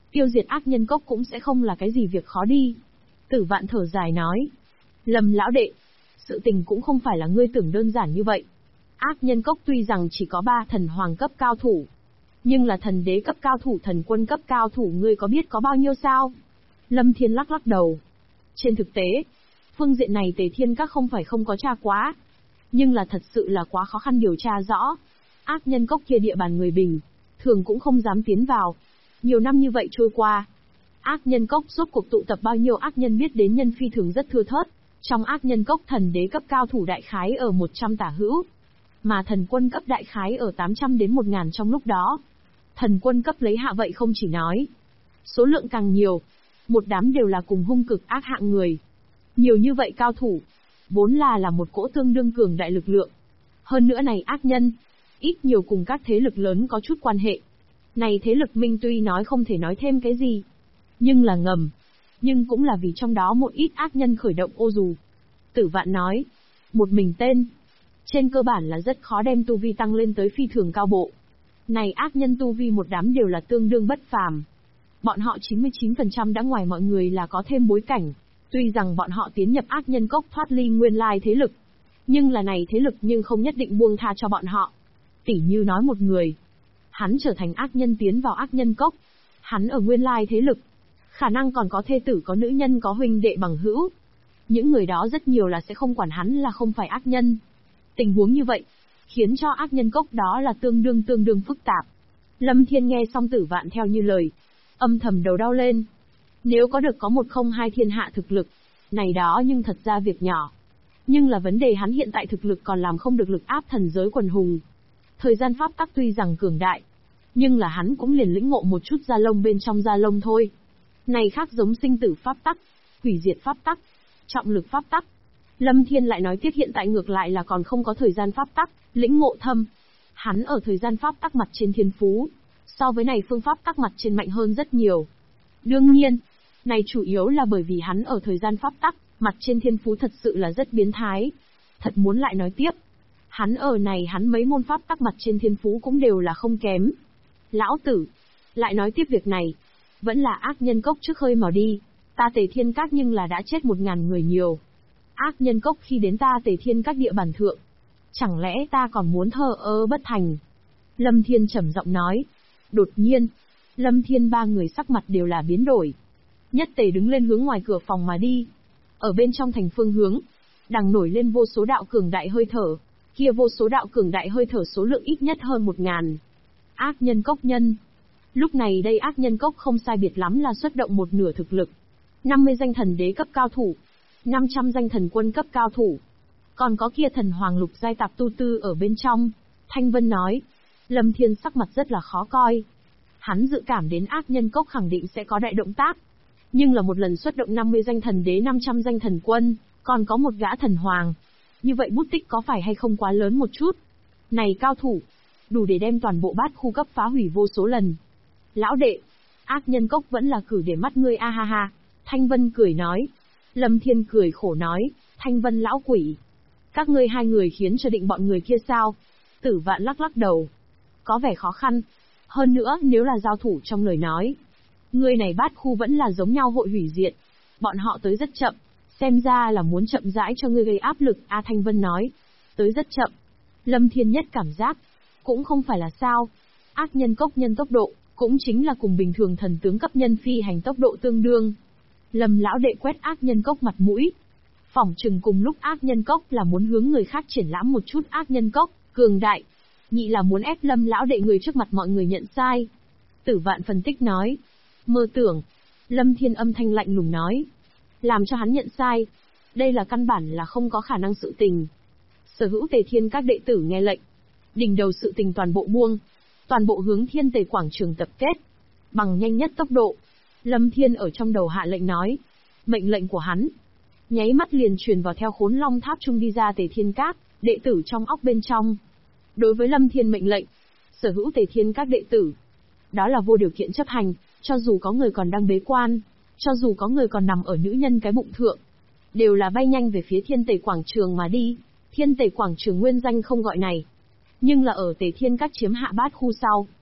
tiêu diệt ác nhân cốc cũng sẽ không là cái gì việc khó đi. Tử Vạn thở dài nói. Lâm lão đệ, sự tình cũng không phải là ngươi tưởng đơn giản như vậy. Ác nhân cốc tuy rằng chỉ có 3 thần hoàng cấp cao thủ, nhưng là thần đế cấp cao thủ, thần quân cấp cao thủ ngươi có biết có bao nhiêu sao? Lâm Thiên lắc lắc đầu. Trên thực tế, phương diện này Tề Thiên Các không phải không có tra quá, nhưng là thật sự là quá khó khăn điều tra rõ. Ác nhân cốc kia địa bàn người bình, thường cũng không dám tiến vào. Nhiều năm như vậy trôi qua, ác nhân cốc rốt cuộc tụ tập bao nhiêu ác nhân biết đến nhân phi thường rất thưa thớt. Trong ác nhân cốc thần đế cấp cao thủ đại khái ở 100 tả hữu, mà thần quân cấp đại khái ở 800 đến 1000 trong lúc đó. Thần quân cấp lấy hạ vậy không chỉ nói, số lượng càng nhiều, một đám đều là cùng hung cực ác hạng người. Nhiều như vậy cao thủ, vốn là một cỗ tương đương cường đại lực lượng. Hơn nữa này ác nhân, ít nhiều cùng các thế lực lớn có chút quan hệ. Này thế lực minh tuy nói không thể nói thêm cái gì, nhưng là ngầm, nhưng cũng là vì trong đó một ít ác nhân khởi động ô dù. Tử Vạn nói, một mình tên, trên cơ bản là rất khó đem tu vi tăng lên tới phi thường cao bộ. Này ác nhân tu vi một đám đều là tương đương bất phàm. Bọn họ 99% đã ngoài mọi người là có thêm bối cảnh. Tuy rằng bọn họ tiến nhập ác nhân cốc thoát ly nguyên lai thế lực, nhưng là này thế lực nhưng không nhất định buông tha cho bọn họ. Tỉ như nói một người, hắn trở thành ác nhân tiến vào ác nhân cốc, hắn ở nguyên lai thế lực, khả năng còn có thê tử, có nữ nhân, có huynh đệ bằng hữu. Những người đó rất nhiều là sẽ không quản hắn là không phải ác nhân. Tình huống như vậy, khiến cho ác nhân cốc đó là tương đương phức tạp. Lâm Thiên nghe xong Tử Vạn theo như lời, âm thầm đầu đau lên. Nếu có được có 102 thiên hạ thực lực, này đó nhưng thật ra việc nhỏ. Nhưng là vấn đề hắn hiện tại thực lực còn làm không được lực áp thần giới quần hùng. Thời gian pháp tắc tuy rằng cường đại, nhưng là hắn cũng liền lĩnh ngộ một chút da lông bên trong da lông thôi. Này khác giống sinh tử pháp tắc, hủy diệt pháp tắc, trọng lực pháp tắc. Lâm Thiên lại nói tiếp hiện tại ngược lại là còn không có thời gian pháp tắc, lĩnh ngộ thâm. Hắn ở thời gian pháp tắc mặt trên thiên phú, so với này phương pháp tắc mặt trên mạnh hơn rất nhiều. Đương nhiên, này chủ yếu là bởi vì hắn ở thời gian pháp tắc, mặt trên thiên phú thật sự là rất biến thái. Thật muốn lại nói tiếp, hắn ở này hắn mấy môn pháp tắc mặt trên thiên phú cũng đều là không kém. Lão tử, lại nói tiếp việc này, vẫn là ác nhân cốc trước khơi mào đi, ta Tề Thiên Các nhưng là đã chết 1000 người nhiều. Ác nhân cốc khi đến ta Tề Thiên Các địa bàn thượng, chẳng lẽ ta còn muốn thờ ơ bất thành? Lâm Thiên trầm giọng nói. Đột nhiên, Lâm Thiên ba người sắc mặt đều là biến đổi. Nhất Tề đứng lên hướng ngoài cửa phòng mà đi. Ở bên trong thành phương hướng, đằng nổi lên vô số đạo cường đại hơi thở. Kia vô số đạo cường đại hơi thở số lượng ít nhất hơn 1000. Ác nhân cốc nhân. Lúc này đây ác nhân cốc không sai biệt lắm là xuất động một nửa thực lực. 50 danh thần đế cấp cao thủ, 500 danh thần quân cấp cao thủ. Còn có kia thần hoàng lục giai tạp tu tư ở bên trong. Thanh Vân nói. Lâm Thiên sắc mặt rất là khó coi. Hắn dự cảm đến ác nhân cốc khẳng định sẽ có đại động tác. Nhưng là một lần xuất động 50 danh thần đế, 500 danh thần quân, còn có một gã thần hoàng. Như vậy bút tích có phải hay không quá lớn một chút? Này cao thủ, đủ để đem toàn bộ bát khu cấp phá hủy vô số lần. Lão đệ, ác nhân cốc vẫn là cử để mắt ngươi a ha ha. Thanh Vân cười nói. Lâm Thiên cười khổ nói, Thanh Vân lão quỷ. Các ngươi hai người khiến cho định bọn người kia sao? Tử Vạn lắc lắc đầu. Có vẻ khó khăn. Hơn nữa nếu là giao thủ trong lời nói, ngươi này bát khu vẫn là giống nhau hội hủy diệt. Bọn họ tới rất chậm, xem ra là muốn chậm rãi cho ngươi gây áp lực. A Thanh Vân nói, tới rất chậm. Lâm Thiên nhất cảm giác, cũng không phải là sao. Ác nhân cốc nhân tốc độ, cũng chính là cùng bình thường thần tướng cấp nhân phi hành tốc độ tương đương. Lâm lão đệ quét ác nhân cốc mặt mũi. Phỏng chừng cùng lúc ác nhân cốc là muốn hướng người khác triển lãm một chút ác nhân cốc, cường đại. Nhị là muốn ép Lâm lão đệ người trước mặt mọi người nhận sai. Tử Vạn phân tích nói. Mơ tưởng. Lâm Thiên âm thanh lạnh lùng nói. Làm cho hắn nhận sai. Đây là căn bản là không có khả năng sự tình. Sở hữu Tề Thiên các đệ tử nghe lệnh. Đỉnh đầu sự tình toàn bộ buông. Toàn bộ hướng Thiên Tề quảng trường tập kết. Bằng nhanh nhất tốc độ. Lâm Thiên ở trong đầu hạ lệnh nói. Mệnh lệnh của hắn. Nháy mắt liền truyền vào theo Khốn Long Tháp trung đi ra Tề Thiên các, đệ tử trong óc bên trong. Đối với Lâm Thiên mệnh lệnh, sở hữu Tề Thiên các đệ tử, đó là vô điều kiện chấp hành, cho dù có người còn đang bế quan, cho dù có người còn nằm ở nữ nhân cái bụng thượng, đều là bay nhanh về phía Thiên Tề quảng trường mà đi. Thiên Tề quảng trường nguyên danh không gọi này, nhưng là ở Tề Thiên các chiếm hạ bát khu sau.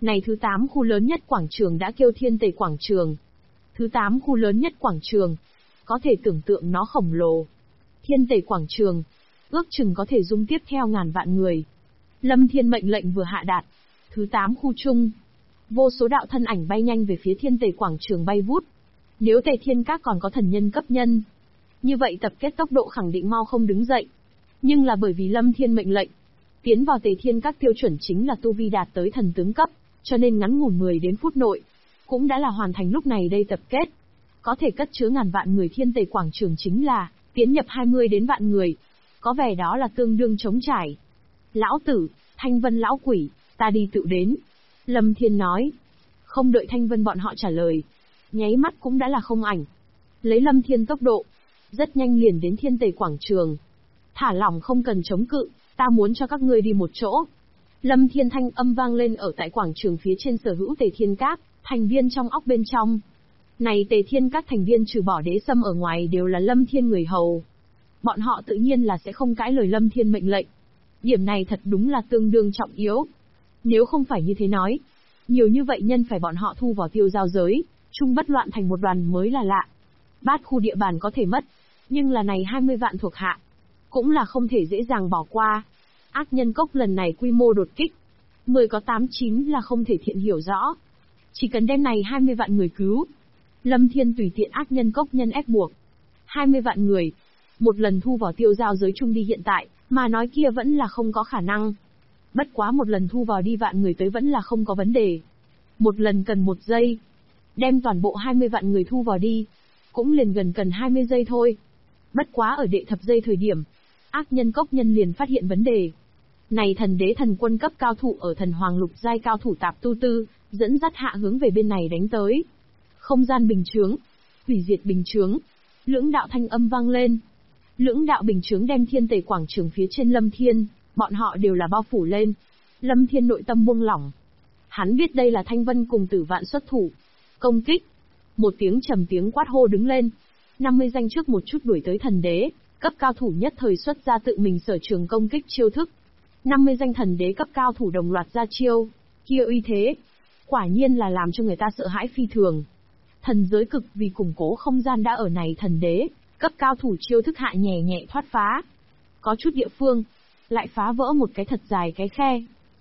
Này thứ 8 khu lớn nhất quảng trường đã kêu Thiên Tề quảng trường. Thứ 8 khu lớn nhất quảng trường. Có thể tưởng tượng nó khổng lồ. Thiên Tề quảng trường. Ước chừng có thể dung tiếp theo ngàn vạn người. Lâm Thiên mệnh lệnh vừa hạ đạt. Thứ 8 khu chung. Vô số đạo thân ảnh bay nhanh về phía Thiên Tề quảng trường bay vút. Nếu Tề Thiên Các còn có thần nhân cấp nhân, như vậy tập kết tốc độ khẳng định mau không đứng dậy. Nhưng là bởi vì Lâm Thiên mệnh lệnh, tiến vào Tề Thiên Các tiêu chuẩn chính là tu vi đạt tới thần tướng cấp, cho nên ngắn ngủn 10 đến phút nội, cũng đã là hoàn thành lúc này đây tập kết. Có thể cất chứa ngàn vạn người Thiên Tề quảng trường chính là tiến nhập 20 đến vạn người. Có vẻ đó là tương đương trống trải. Lão tử, Thanh Vân lão quỷ, ta đi tự đến. Lâm Thiên nói. Không đợi Thanh Vân bọn họ trả lời, nháy mắt cũng đã là không ảnh. Lấy Lâm Thiên tốc độ, rất nhanh liền đến Thiên Tề quảng trường. Thả lỏng không cần chống cự, ta muốn cho các ngươi đi một chỗ. Lâm Thiên thanh âm vang lên ở tại quảng trường phía trên sở hữu Tề Thiên Các, thành viên trong óc bên trong. Này Tề Thiên Các thành viên trừ bỏ Đế Sâm ở ngoài đều là Lâm Thiên người hầu. Bọn họ tự nhiên là sẽ không cãi lời Lâm Thiên mệnh lệnh. Điểm này thật đúng là tương đương trọng yếu. Nếu không phải như thế nói, nhiều như vậy nhân phải bọn họ thu vào tiêu giao giới, chung bất loạn thành một đoàn mới là lạ. Bát khu địa bàn có thể mất, nhưng là này 20 vạn thuộc hạ, cũng là không thể dễ dàng bỏ qua. Ác nhân cốc lần này quy mô đột kích, 10 có 8-9 là không thể thiện hiểu rõ. Chỉ cần đem này 20 vạn người cứu, Lâm Thiên tùy tiện ác nhân cốc nhân ép buộc. 20 vạn người, một lần thu vào tiêu giao giới chung đi hiện tại, mà nói kia vẫn là không có khả năng. Bất quá một lần thu vào đi vạn người tới vẫn là không có vấn đề. Một lần cần 1 giây. Đem toàn bộ 20 vạn người thu vào đi, cũng liền gần cần 20 giây thôi. Bất quá ở đệ thập giây thời điểm, ác nhân cốc nhân liền phát hiện vấn đề. Này thần đế thần quân cấp cao thủ ở thần hoàng lục giai cao thủ tạp tu tư, dẫn dắt hạ hướng về bên này đánh tới. Không gian bình chướng, hủy diệt bình chướng, lưỡng đạo thanh âm vang lên. Lưỡng đạo bình chướng đem Thiên Tề quảng trường phía trên Lâm Thiên, bọn họ đều là bao phủ lên. Lâm Thiên nội tâm buông lỏng. Hắn biết đây là Thanh Vân cùng Tử Vạn xuất thủ. Công kích. Một tiếng trầm tiếng quát hô đứng lên. 50 danh trước một chút đuổi tới thần đế, cấp cao thủ nhất thời xuất ra tự mình sở trường công kích chiêu thức. 50 danh thần đế cấp cao thủ đồng loạt ra chiêu, kia uy thế, quả nhiên là làm cho người ta sợ hãi phi thường. Thần giới cực vì củng cố không gian đã ở này thần đế, cấp cao thủ chiêu thức hạ nhẹ nhẹ thoát phá. Có chút địa phương, lại phá vỡ một cái thật dài cái khe.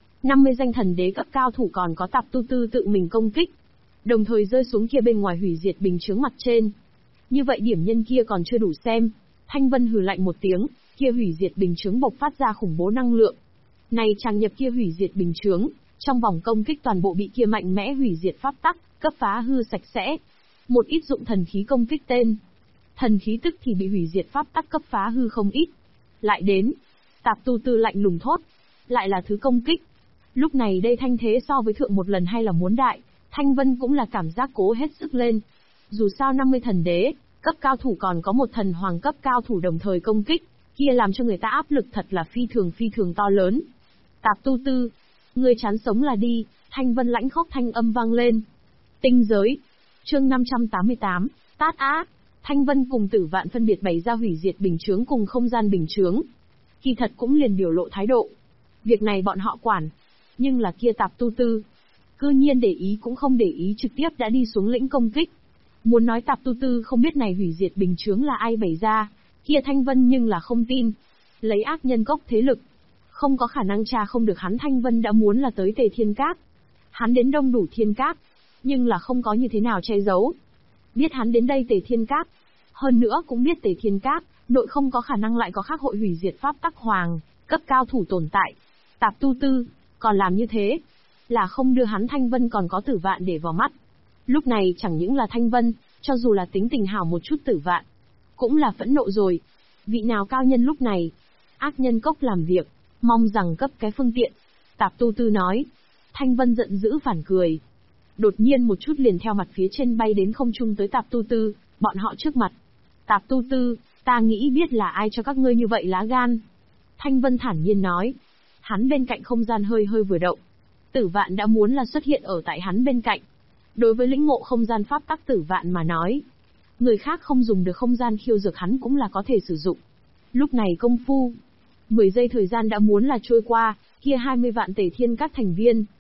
50 danh thần đế cấp cao thủ còn có tạp tu tư tự mình công kích, đồng thời rơi xuống kia bên ngoài hủy diệt bình chướng mặt trên. Như vậy điểm nhân kia còn chưa đủ xem. Thanh Vân hừ lạnh một tiếng, kia hủy diệt bình chướng bộc phát ra khủng bố năng lượng. Này tràn nhập kia hủy diệt bình chướng, trong vòng công kích toàn bộ bị kia mạnh mẽ hủy diệt pháp tắc, cấp phá hư sạch sẽ. Một ít dụng thần khí công kích tên. Thần khí tức thì bị hủy diệt pháp tắc cấp phá hư không ít. Lại đến, tạp tu tư lạnh lùng thốt, lại là thứ công kích. Lúc này đây thanh thế so với thượng một lần hay là muốn đại, Thanh Vân cũng là cảm giác cố hết sức lên. Dù sao 50 thần đế, cấp cao thủ còn có một thần hoàng cấp cao thủ đồng thời công kích, kia làm cho người ta áp lực thật là phi thường to lớn. Tạp tu tư, người chán sống là đi, Thanh Vân lãnh khốc thanh âm vang lên. Tinh giới, chương 588, tát á, Thanh Vân cùng Tử Vạn phân biệt bày ra hủy diệt bình chướng cùng không gian bình chướng. Kỳ thật cũng liền biểu lộ thái độ. Việc này bọn họ quản, nhưng là kia tạp tu tư, cư nhiên để ý cũng không để ý trực tiếp đã đi xuống lĩnh công kích. Muốn nói tạp tu tư không biết này hủy diệt bình chướng là ai bày ra, kia Thanh Vân nhưng là không tin. Lấy ác nhân cốc thế lực, không có khả năng tra không được hắn. Thanh Vân đã muốn là tới Tề Thiên Các. Hắn đến đông đủ Thiên Các, nhưng là không có như thế nào che giấu. Biết hắn đến đây Tề Thiên Các, hơn nữa cũng biết Tề Thiên Các, nội không có khả năng lại có khác hội hủy diệt pháp tắc hoàng, cấp cao thủ tồn tại. Tạp tu tư, còn làm như thế, là không đưa hắn Thanh Vân còn có Tử Vạn để vào mắt. Lúc này chẳng những là Thanh Vân, cho dù là tính tình hảo một chút Tử Vạn, cũng là phẫn nộ rồi. Vị nào cao nhân lúc này, ác nhân cốc làm việc, mong rằng cấp cái phương tiện. Tạp tu tư nói. Thanh Vân giận dữ phản cười. Đột nhiên một chút liền theo mặt phía trên bay đến không trung tới tạp tu tư, bọn họ trước mặt. Tạp tu tư, ta nghĩ biết là ai cho các ngươi như vậy lá gan. Thanh Vân thản nhiên nói. Hắn bên cạnh không gian hơi vừa động. Tử Vạn đã muốn là xuất hiện ở tại hắn bên cạnh. Đối với lĩnh ngộ không gian pháp tắc Tử Vạn mà nói, người khác không dùng được không gian khiêu dược hắn cũng là có thể sử dụng. Lúc này công phu, 10 giây thời gian đã muốn là trôi qua, kia 20 vạn Tề Thiên Các thành viên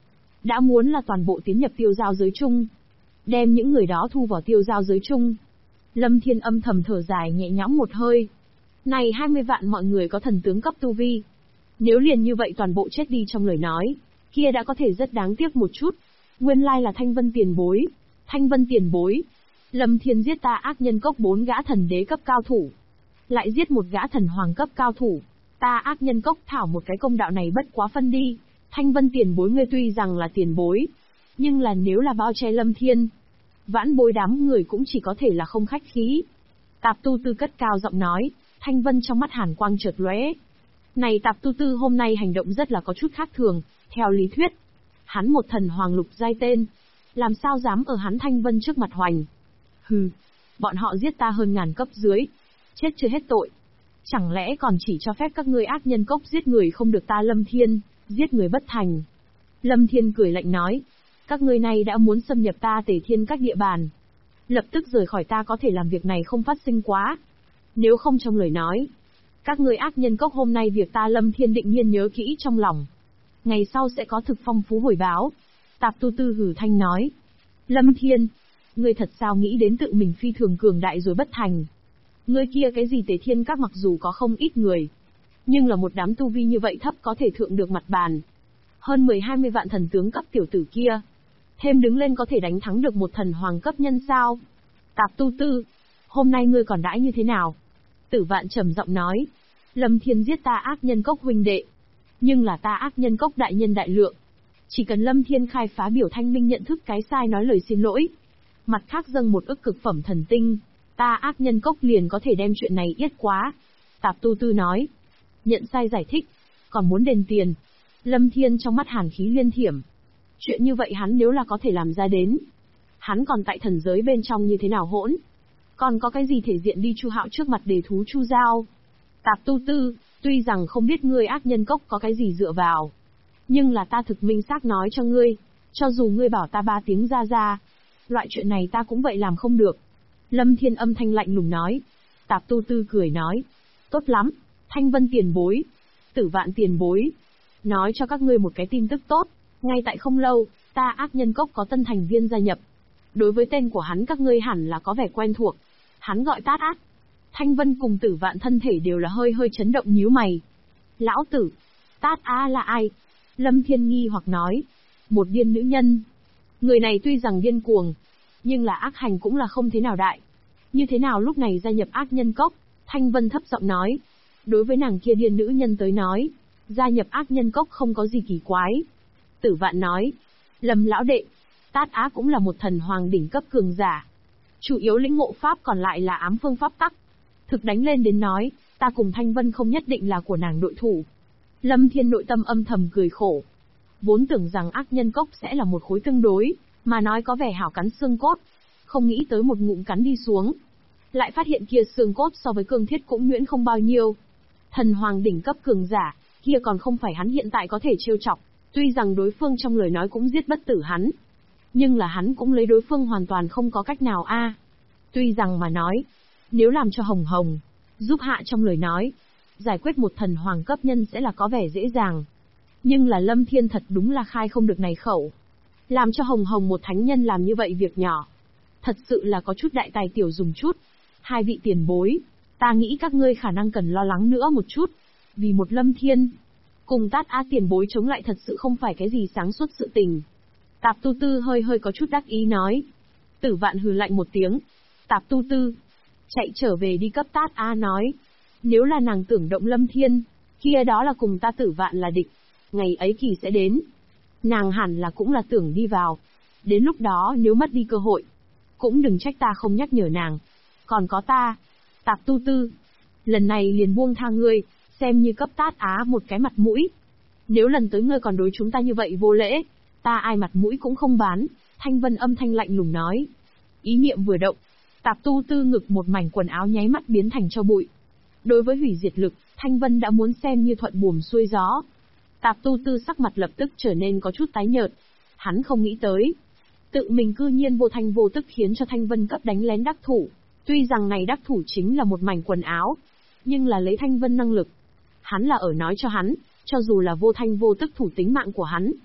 đã muốn là toàn bộ tiến nhập tiêu giao giới chung. Đem những người đó thu vào tiêu giao giới chung. Lâm Thiên âm thầm thở dài nhẹ nhõm một hơi. Này 20 vạn mọi người có thần tướng cấp tu vi. Nếu liền như vậy toàn bộ chết đi trong lời nói, kia đã có thể rất đáng tiếc một chút. Nguyên lai là Thanh Vân tiền bối. Thanh Vân tiền bối. Lâm Thiên giết ta ác nhân cốc 4 gã thần đế cấp cao thủ. Lại giết một gã thần hoàng cấp cao thủ. Ta ác nhân cốc thảo một cái công đạo này bất quá phân đi. Thanh Vân tiền bối ngươi tuy rằng là tiền bối, nhưng là nếu là bao che Lâm Thiên, vãn bối đám người cũng chỉ có thể là không khách khí. Tạp Tu Tư cất cao giọng nói, Thanh Vân trong mắt hàn quang chợt lóe. Này Tạp Tu Tư hôm nay hành động rất là có chút khác thường, theo lý thuyết, hắn một thần hoàng lục giai tên, làm sao dám ở hắn Thanh Vân trước mặt hoành. Hừ, bọn họ giết ta hơn ngàn cấp dưới, chết chưa hết tội. Chẳng lẽ còn chỉ cho phép các ngươi ác nhân cốc giết người không được ta Lâm Thiên, giết người bất thành. Lâm Thiên cười lạnh nói, các ngươi này đã muốn xâm nhập ta Tề Thiên các địa bàn. Lập tức rời khỏi ta có thể làm việc này không phát sinh quá. Nếu không trong lời nói, các ngươi ác nhân cốc hôm nay việc ta Lâm Thiên định nhiên nhớ kỹ trong lòng. Ngày sau sẽ có thực phong phú hồi báo. Tạp Tu Tư hử thanh nói, Lâm Thiên, ngươi thật sao nghĩ đến tự mình phi thường cường đại rồi bất thành. Ngươi kia cái gì Tề Thiên các mặc dù có không ít người, nhưng là một đám tu vi như vậy thấp có thể thượng được mặt bàn. Hơn 10-20 vạn thần tướng cấp tiểu tử kia, thêm đứng lên có thể đánh thắng được một thần hoàng cấp nhân sao? Tạp Tu Tư, hôm nay ngươi còn đãi như thế nào? Tử Vạn trầm giọng nói, Lâm Thiên giết ta ác nhân cốc huynh đệ, nhưng là ta ác nhân cốc đại nhân đại lượng. Chỉ cần Lâm Thiên khai phá biểu thanh minh nhận thức cái sai nói lời xin lỗi, mặt khác dâng một ức cực phẩm thần tinh, ta ác nhân cốc liền có thể đem chuyện này yết quá. Tạp Tu Tư nói, nhận sai giải thích, còn muốn đền tiền. Lâm Thiên trong mắt hàn khí liên thiểm. Chuyện như vậy hắn nếu là có thể làm ra đến, hắn còn tại thần giới bên trong như thế nào hỗn? Còn có cái gì thể diện đi Chu Hạo trước mặt đề thú Chu Giao? Tạp Tu Tư, tuy rằng không biết ngươi ác nhân cốc có cái gì dựa vào, nhưng là ta thực minh xác nói cho ngươi, cho dù ngươi bảo ta 3 tiếng ra, loại chuyện này ta cũng vậy làm không được. Lâm Thiên âm thanh lạnh lùng nói. Tạp Tu Tư cười nói, tốt lắm, Thanh Vân tiền bối, Tử Vạn tiền bối, nói cho các ngươi một cái tin tức tốt, ngay tại không lâu, ta ác nhân cốc có tân thành viên gia nhập. Đối với tên của hắn các ngươi hẳn là có vẻ quen thuộc, hắn gọi Tát Ác. Thanh Vân cùng Tử Vạn thân thể đều là hơi chấn động nhíu mày. Lão tử, Tát Á là ai? Lâm Thiên nghi hoặc nói, một điên nữ nhân. Người này tuy rằng điên cuồng, nhưng là ác hành cũng là không thế nào đại. Như thế nào lúc này gia nhập ác nhân cốc? Thanh Vân thấp giọng nói. Đối với nàng kia điên nữ nhân tới nói, gia nhập ác nhân cốc không có gì kỳ quái. Tử Vạn nói, Lâm lão đệ, Tát Á cũng là một thần hoàng đỉnh cấp cường giả. Chủ yếu lĩnh ngộ pháp còn lại là ám phương pháp tắc. Thực đánh lên đến nói, ta cùng Thanh Vân không nhất định là của nàng đội thủ. Lâm Thiên nội tâm âm thầm cười khổ. Vốn tưởng rằng ác nhân cốc sẽ là một khối tương đối, mà nói có vẻ hảo cắn xương cốt. Không nghĩ tới một ngụm cắn đi xuống. Lại phát hiện kia xương cốt so với cương thiết cũng nhuyễn không bao nhiêu. Thần hoàng đỉnh cấp cường giả, kia còn không phải hắn hiện tại có thể trêu chọc. Tuy rằng đối phương trong lời nói cũng giết bất tử hắn, nhưng là hắn cũng lấy đối phương hoàn toàn không có cách nào a. Tuy rằng mà nói, nếu làm cho Hồng Hồng giúp hạ trong lời nói, giải quyết một thần hoàng cấp nhân sẽ là có vẻ dễ dàng. Nhưng là Lâm Thiên thật đúng là khai không được này khẩu. Làm cho Hồng Hồng một thánh nhân làm như vậy việc nhỏ, thật sự là có chút đại tài tiểu dùng chút. Hai vị tiền bối, ta nghĩ các ngươi khả năng cần lo lắng nữa một chút. Vì một Lâm Thiên, cùng Tát Á tiền bối chống lại thật sự không phải cái gì sáng suốt sự tình. Tạp Tu Tư hơi có chút đắc ý nói. Tử Vạn hừ lạnh một tiếng. Tạp Tu Tư, chạy trở về đi cấp Tát Á nói. Nếu là nàng tưởng động Lâm Thiên, kia đó là cùng ta Tử Vạn là địch. Ngày ấy kỳ sẽ đến. Nàng hẳn là cũng là tưởng đi vào. Đến lúc đó nếu mất đi cơ hội, cũng đừng trách ta không nhắc nhở nàng. Còn có ta, Tạp Tu Tư, lần này liền buông tha ngươi, xem như cấp Tát Á một cái mặt mũi. Nếu lần tới ngươi còn đối chúng ta như vậy vô lễ, ta ai mặt mũi cũng không bán. Thanh Vân âm thanh lạnh lùng nói. Ý niệm vừa động, Tạp Tu Tư ngực một mảnh quần áo nháy mắt biến thành tro bụi. Đối với hủy diệt lực, Thanh Vân đã muốn xem như thuận buồm xuôi gió. Tạp Tu Tư sắc mặt lập tức trở nên có chút tái nhợt. Hắn không nghĩ tới, tự mình cư nhiên vô thanh vô tức khiến cho Thanh Vân cấp đánh lén đắc thủ. Tuy rằng này đắc thủ chính là một mảnh quần áo, nhưng là lấy Thanh Vân năng lực, hắn là ở nói cho hắn, cho dù là vô thanh vô tức thủ tính mạng của hắn,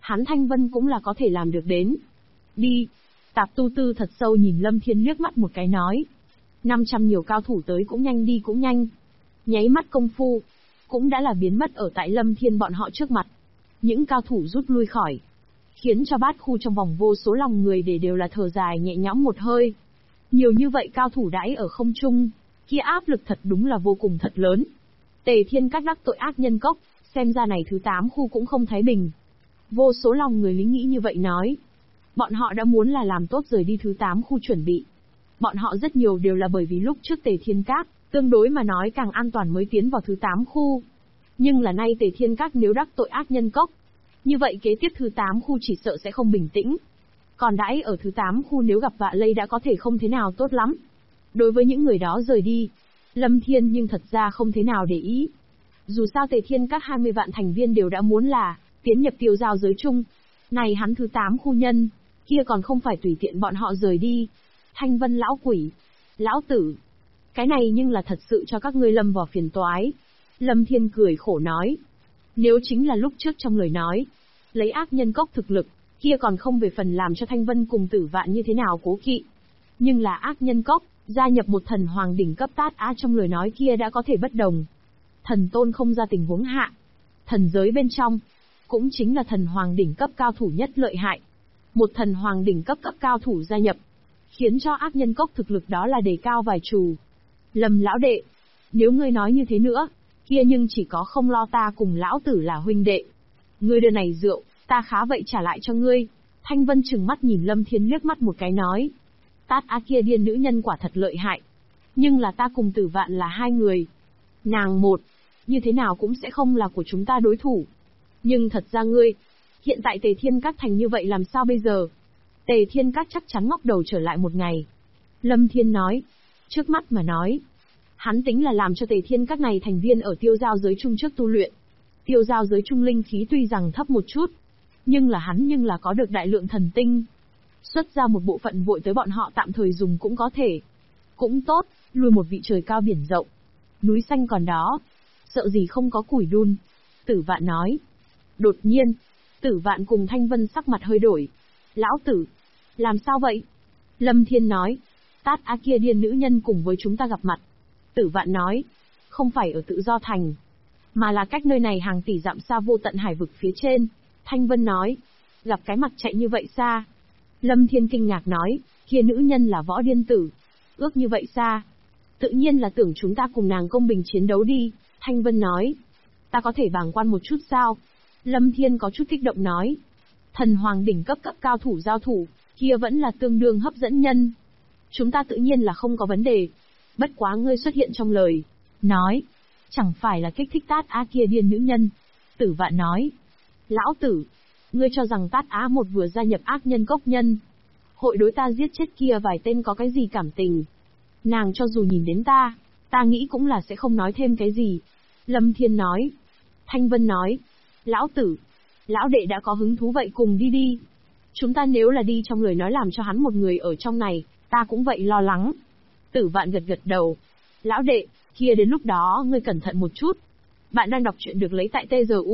Hắn Thanh Vân cũng là có thể làm được đến. Đi. Tạp Tu Tư thật sâu nhìn Lâm Thiên liếc mắt một cái nói. 500 nhiều cao thủ tới cũng nhanh đi cũng nhanh. Nháy mắt công phu, cũng đã là biến mất ở tại Lâm Thiên bọn họ trước mặt. Những cao thủ rút lui khỏi, khiến cho bát khu trong vòng vô số lòng người để đều là thở dài nhẹ nhõm một hơi. Nhiều như vậy cao thủ đãi ở không trung, kia áp lực thật đúng là vô cùng thật lớn. Tề Thiên Các đắc tội ác nhân cốc, xem ra này thứ 8 khu cũng không thái bình. Vô số lòng người lính nghĩ như vậy nói. Bọn họ đã muốn là làm tốt rời đi thứ 8 khu chuẩn bị. Bọn họ rất nhiều đều là bởi vì lúc trước Tề Thiên Các, tương đối mà nói càng an toàn mới tiến vào thứ 8 khu. Nhưng là nay Tề Thiên Các nếu đắc tội ác nhân cốc, như vậy kế tiếp thứ 8 khu chỉ sợ sẽ không bình tĩnh. Còn đãi ở thứ 8 khu nếu gặp vạ lây đã có thể không thế nào tốt lắm. Đối với những người đó rời đi, Lâm Thiên nhưng thật ra không thế nào để ý. Dù sao Tề Thiên Các 20 vạn thành viên đều đã muốn là tiến nhập tiêu giao giới chung. Này hắn thứ 8 khu nhân, kia còn không phải tùy tiện bọn họ rời đi. Thanh Vân lão quỷ, lão tử, cái này nhưng là thật sự cho các ngươi lâm vào phiền toái. Lâm Thiên cười khổ nói. Nếu chính là lúc trước trong lời nói, lấy ác nhân cốc thực lực, kia còn không về phần làm cho Thanh Vân cùng Tử Vạn như thế nào cố kỵ. Nhưng là ác nhân cốc, gia nhập một thần hoàng đỉnh cấp Tát Á trong lời nói kia đã có thể bất đồng. Thần tôn không ra tình huống hạ. Thần giới bên trong, cũng chính là thần hoàng đỉnh cấp cao thủ nhất lợi hại. Một thần hoàng đỉnh cấp cao thủ gia nhập, khiến cho ác nhân cốc thực lực đó là đề cao vài trù. Lâm lão đệ, nếu ngươi nói như thế nữa, kia nhưng chỉ có không lo ta cùng lão tử là huynh đệ. Ngươi đưa này rượu, ta khá vậy trả lại cho ngươi. Thanh Vân trừng mắt nhìn Lâm Thiên liếc mắt một cái nói. Tát Á kia điên nữ nhân quả thật lợi hại. Nhưng là ta cùng Tử Vạn là hai người. Nàng một, như thế nào cũng sẽ không là của chúng ta đối thủ. Nhưng thật ra ngươi, hiện tại Tề Thiên Các thành như vậy làm sao bây giờ? Tề Thiên Các chắc chắn ngóc đầu trở lại một ngày. Lâm Thiên nói. Trước mắt mà nói, hắn tính là làm cho Tề Thiên Các này thành viên ở tiêu giao giới chung trước tu luyện. Tiêu giao giới trung linh khí tuy rằng thấp một chút, nhưng là hắn nhưng là có được đại lượng thần tinh. Xuất ra một bộ phận vội tới bọn họ tạm thời dùng cũng có thể. Cũng tốt, lui một vị trời cao biển rộng. Núi xanh còn đó, sợ gì không có củi đun. Tử Vạn nói. Đột nhiên, Tử Vạn cùng Thanh Vân sắc mặt hơi đổi. Lão tử, làm sao vậy? Lâm Thiên nói. Tát Á kia điên nữ nhân cùng với chúng ta gặp mặt. Tử Vạn nói. Không phải ở Tự Do Thành, mà là cách nơi này hàng tỷ dặm xa vô tận hải vực phía trên. Thanh Vân nói. Gặp cái mặt chạy như vậy xa. Lâm Thiên kinh ngạc nói. Kia nữ nhân là Võ Điên Tử. Ước như vậy xa. Tự nhiên là tưởng chúng ta cùng nàng công bình chiến đấu đi. Thanh Vân nói. Ta có thể bàng quan một chút sao? Lâm Thiên có chút kích động nói. Thần hoàng đỉnh cấp cao thủ giao thủ, kia vẫn là tương đương hấp dẫn nhân. Chúng ta tự nhiên là không có vấn đề. Bất quá ngươi xuất hiện trong lời nói, chẳng phải là kích thích Tát Á kia điên nữ nhân. Tử Vạn nói. Lão tử, ngươi cho rằng Tát Á một vừa gia nhập ác nhân cốc nhân, hội đối ta giết chết kia vài tên có cái gì cảm tình. Nàng cho dù nhìn đến ta nghĩ cũng là sẽ không nói thêm cái gì. Lâm Thiên nói. Thanh Vân nói. Lão tử, lão đệ đã có hứng thú vậy cùng đi đi. Chúng ta nếu là đi trong lời nói làm cho hắn một người ở trong này, ta cũng vậy lo lắng. Tử Vạn gật gật đầu. Lão đệ, kia đến lúc đó ngươi cẩn thận một chút. Bạn đang đọc truyện được lấy tại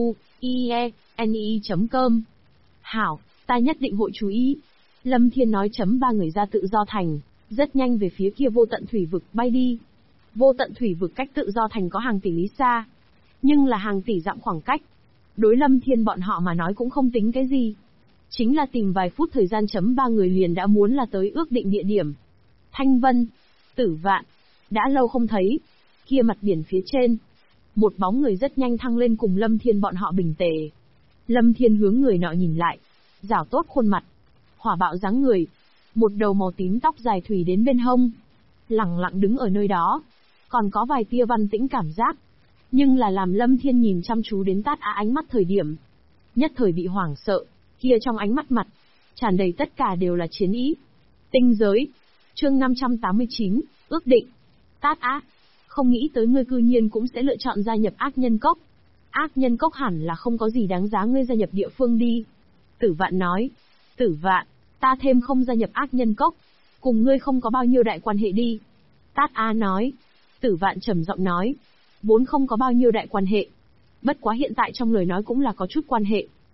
tzuiene.com. Hảo, ta nhất định hội chú ý. Lâm Thiên nói. Ba người ra Tự Do Thành, rất nhanh về phía kia vô tận thủy vực bay đi. Vô tận thủy vực cách Tự Do Thành có hàng tỷ lý xa, nhưng là hàng tỷ dặm khoảng cách. Đối Lâm Thiên bọn họ mà nói cũng không tính cái gì. Chính là tìm vài phút thời gian. Ba người liền đã muốn là tới ước định địa điểm. Thanh Vân, Tử Vạn, đã lâu không thấy. Kia mặt biển phía trên, một bóng người rất nhanh thăng lên cùng Lâm Thiên bọn họ bình tề. Lâm Thiên hướng người nọ nhìn lại, rảo tốt khuôn mặt, hỏa bạo dáng người, một đầu màu tím tóc dài thủy đến bên hông, lẳng lặng đứng ở nơi đó, còn có vài tia văn tĩnh cảm giác. Nhưng là làm Lâm Thiên nhìn chăm chú đến Tát Á ánh mắt thời điểm, nhất thời bị hoảng sợ, kia trong ánh mắt mặt, tràn đầy tất cả đều là chiến ý. Tinh giới, chương 589, ước định. Tát Á, không nghĩ tới ngươi cư nhiên cũng sẽ lựa chọn gia nhập ác nhân cốc. Ác nhân cốc hẳn là không có gì đáng giá ngươi gia nhập địa phương đi. Tử Vạn nói. Tử Vạn, ta thêm không gia nhập ác nhân cốc, cùng ngươi không có bao nhiêu đại quan hệ đi. Tát Á nói. Tử Vạn trầm giọng nói. Vốn không có bao nhiêu đại quan hệ. Bất quá hiện tại trong lời nói cũng là có chút quan hệ.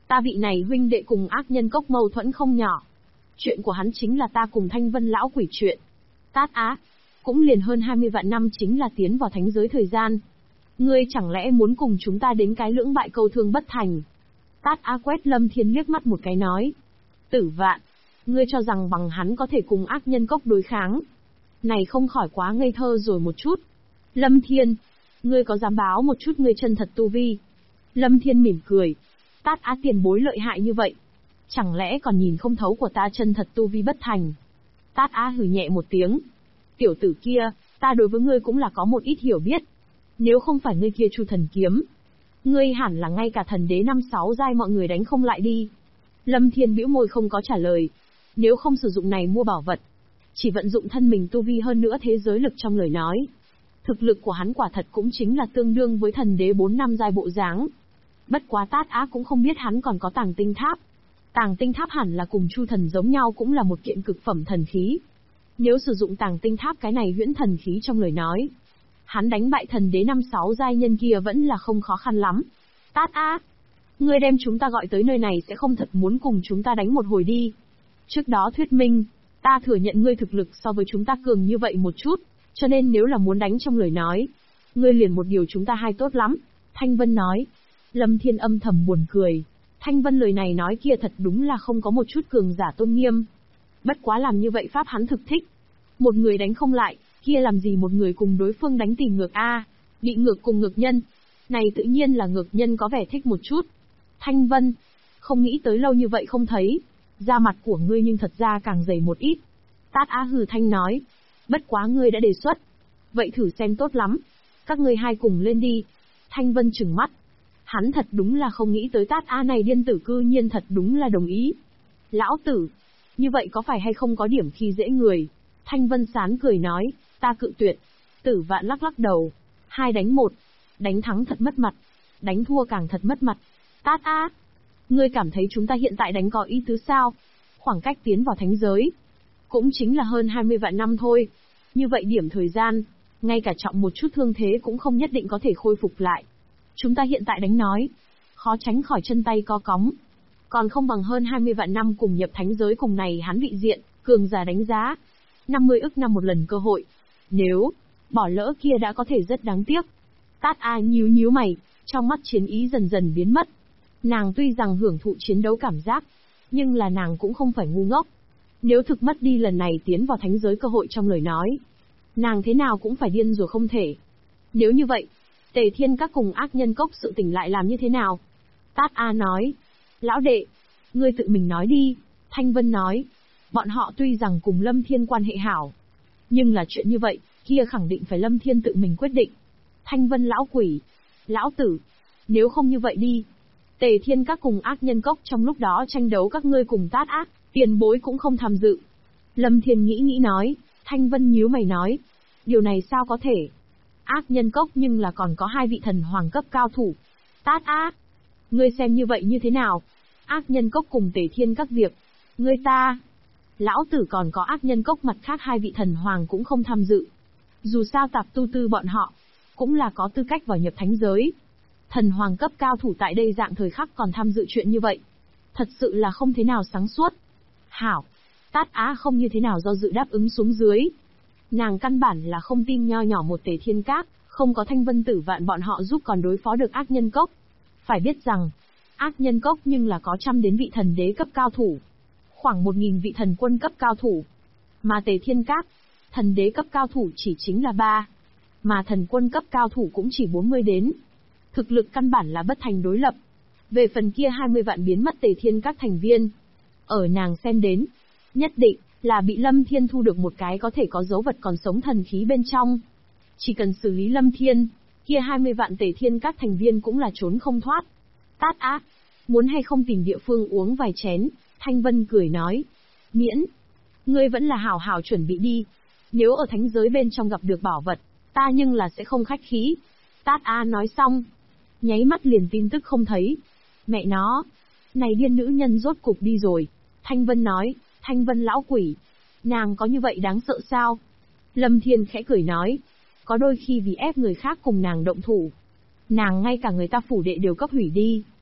Ta vị này huynh đệ cùng ác nhân cốc mâu thuẫn không nhỏ. Chuyện của hắn chính là ta cùng Thanh Vân lão quỷ chuyện. Tát Á, cũng liền hơn 20 vạn năm chính là tiến vào thánh giới thời gian. Ngươi chẳng lẽ muốn cùng chúng ta đến cái lưỡng bại câu thương bất thành? Tát Á quét Lâm Thiên liếc mắt một cái nói. Tử Vạn, ngươi cho rằng bằng hắn có thể cùng ác nhân cốc đối kháng? Này không khỏi quá ngây thơ rồi một chút. Lâm Thiên, ngươi có dám báo một chút ngươi chân thật tu vi? Lâm Thiên mỉm cười. Tát Á tiền bối lợi hại như vậy, chẳng lẽ còn nhìn không thấu của ta chân thật tu vi bất thành? Tát Á hừ nhẹ một tiếng. Tiểu tử kia, ta đối với ngươi cũng là có một ít hiểu biết. Nếu không phải ngươi kia Chu thần kiếm, ngươi hẳn là ngay cả thần đế 5-6 giai mọi người đánh không lại đi. Lâm Thiên bĩu môi không có trả lời. Nếu không sử dụng này mua bảo vật, chỉ vận dụng thân mình tu vi hơn nữa thế giới lực trong lời nói, thực lực của hắn quả thật cũng chính là tương đương với thần đế 4-5 giai bộ dáng. Bất quá Tát Á cũng không biết hắn còn có tàng tinh tháp. Tàng tinh tháp hẳn là cùng Chu thần giống nhau, cũng là một kiện cực phẩm thần khí. Nếu sử dụng tàng tinh tháp cái này huyễn thần khí trong lời nói, hắn đánh bại thần đế 5-6 giai nhân kia vẫn là không khó khăn lắm. Tát Á, ngươi đem chúng ta gọi tới nơi này sẽ không thật muốn cùng chúng ta đánh một hồi đi? Trước đó thuyết minh, ta thừa nhận ngươi thực lực so với chúng ta cường như vậy một chút, cho nên nếu là muốn đánh trong lời nói, ngươi liền một điều chúng ta hai tốt lắm. Thanh Vân nói. Lâm Thiên âm thầm buồn cười. Thanh Vân lời này nói kia thật đúng là không có một chút cường giả tôn nghiêm. Bất quá làm như vậy pháp hắn thực thích. Một người đánh không lại, kia làm gì một người cùng đối phương đánh tìm ngược a? Bị ngược cùng ngược nhân. Này tự nhiên là ngược nhân có vẻ thích một chút. Thanh Vân, không nghĩ tới lâu như vậy không thấy, da mặt của ngươi nhưng thật ra càng dày một ít. Tát Á hừ thanh nói. Bất quá ngươi đã đề xuất, vậy thử xem tốt lắm. Các ngươi hai cùng lên đi. Thanh Vân trừng mắt. Hắn thật đúng là không nghĩ tới Tát Á này điên tử cư nhiên thật đúng là đồng ý. Lão tử, như vậy có phải hay không có điểm khi dễ người? Thanh Vân sán cười nói, ta cự tuyệt. Tử Vạn lắc lắc đầu. 2 đánh 1, đánh thắng thật mất mặt, đánh thua càng thật mất mặt. Tát Á, ngươi cảm thấy chúng ta hiện tại đánh có ý tứ sao? Khoảng cách tiến vào thánh giới cũng chính là hơn 20 vạn năm thôi. Như vậy điểm thời gian, ngay cả trọng một chút thương thế cũng không nhất định có thể khôi phục lại. Chúng ta hiện tại đánh nói, khó tránh khỏi chân tay co cóng. Còn không bằng hơn 20 vạn năm cùng nhập thánh giới cùng này hắn vị diện, cường giả đánh giá. 50 ức năm một lần cơ hội. Nếu bỏ lỡ kia đã có thể rất đáng tiếc. Tát Á nhíu nhíu mày, trong mắt chiến ý dần dần biến mất. Nàng tuy rằng hưởng thụ chiến đấu cảm giác, nhưng là nàng cũng không phải ngu ngốc. Nếu thực mất đi lần này tiến vào thánh giới cơ hội trong lời nói, nàng thế nào cũng phải điên rồi không thể. Nếu như vậy, Tề Thiên Các cùng ác nhân cốc sự tình lại làm như thế nào? Tát Á nói. Lão đệ, ngươi tự mình nói đi. Thanh Vân nói. Bọn họ tuy rằng cùng Lâm Thiên quan hệ hảo, nhưng là chuyện như vậy, kia khẳng định phải Lâm Thiên tự mình quyết định. Thanh Vân lão quỷ. Lão tử, nếu không như vậy đi. Tề Thiên Các cùng ác nhân cốc trong lúc đó tranh đấu các ngươi cùng Tát Á, tiền bối cũng không tham dự. Lâm Thiên nghĩ nói. Thanh Vân nhíu mày nói. Điều này sao có thể? Ác nhân cốc nhưng là còn có 2 vị thần hoàng cấp cao thủ. Tát Á, ngươi xem như vậy như thế nào? Ác nhân cốc cùng Tề Thiên Các việc, ngươi ta. Lão tử còn có ác nhân cốc mặt khác 2 vị thần hoàng cũng không tham dự. Dù sao tạp tu tư bọn họ, cũng là có tư cách vào nhập thánh giới. Thần hoàng cấp cao thủ tại đây dạng thời khắc còn tham dự chuyện như vậy. Thật sự là không thế nào sáng suốt. Hảo, Tát Á không như thế nào do dự đáp ứng xuống dưới. Nàng căn bản là không tin nho nhỏ một Tề Thiên Các, không có Thanh Vân Tử Vạn bọn họ giúp còn đối phó được ác nhân cốc. Phải biết rằng, ác nhân cốc nhưng là có 100 đến vị thần đế cấp cao thủ, khoảng 1000 vị thần quân cấp cao thủ. Mà Tề Thiên Các, thần đế cấp cao thủ chỉ chính là 3, mà thần quân cấp cao thủ cũng chỉ 40 đến. Thực lực căn bản là bất thành đối lập. Về phần kia 20 vạn biến mất Tề Thiên Các thành viên, ở nàng xem đến, nhất định là bị Lâm Thiên thu được một cái có thể có dấu vật còn sống thần khí bên trong. Chỉ cần xử lý Lâm Thiên, kia 20 vạn Tề Thiên Các thành viên cũng là trốn không thoát. Tát Á, muốn hay không tìm địa phương uống vài chén? Thanh Vân cười nói. Miễn. Ngươi vẫn là hảo hảo chuẩn bị đi. Nếu ở thánh giới bên trong gặp được bảo vật, ta nhưng là sẽ không khách khí. Tát Á nói xong, nháy mắt liền tin tức không thấy. Mẹ nó, này điên nữ nhân rốt cục đi rồi. Thanh Vân nói. Thanh Vân lão quỷ, nàng có như vậy đáng sợ sao? Lâm Thiên khẽ cười nói. Có đôi khi vì ép người khác cùng nàng động thủ, nàng ngay cả người ta phủ đệ đều cấp hủy đi.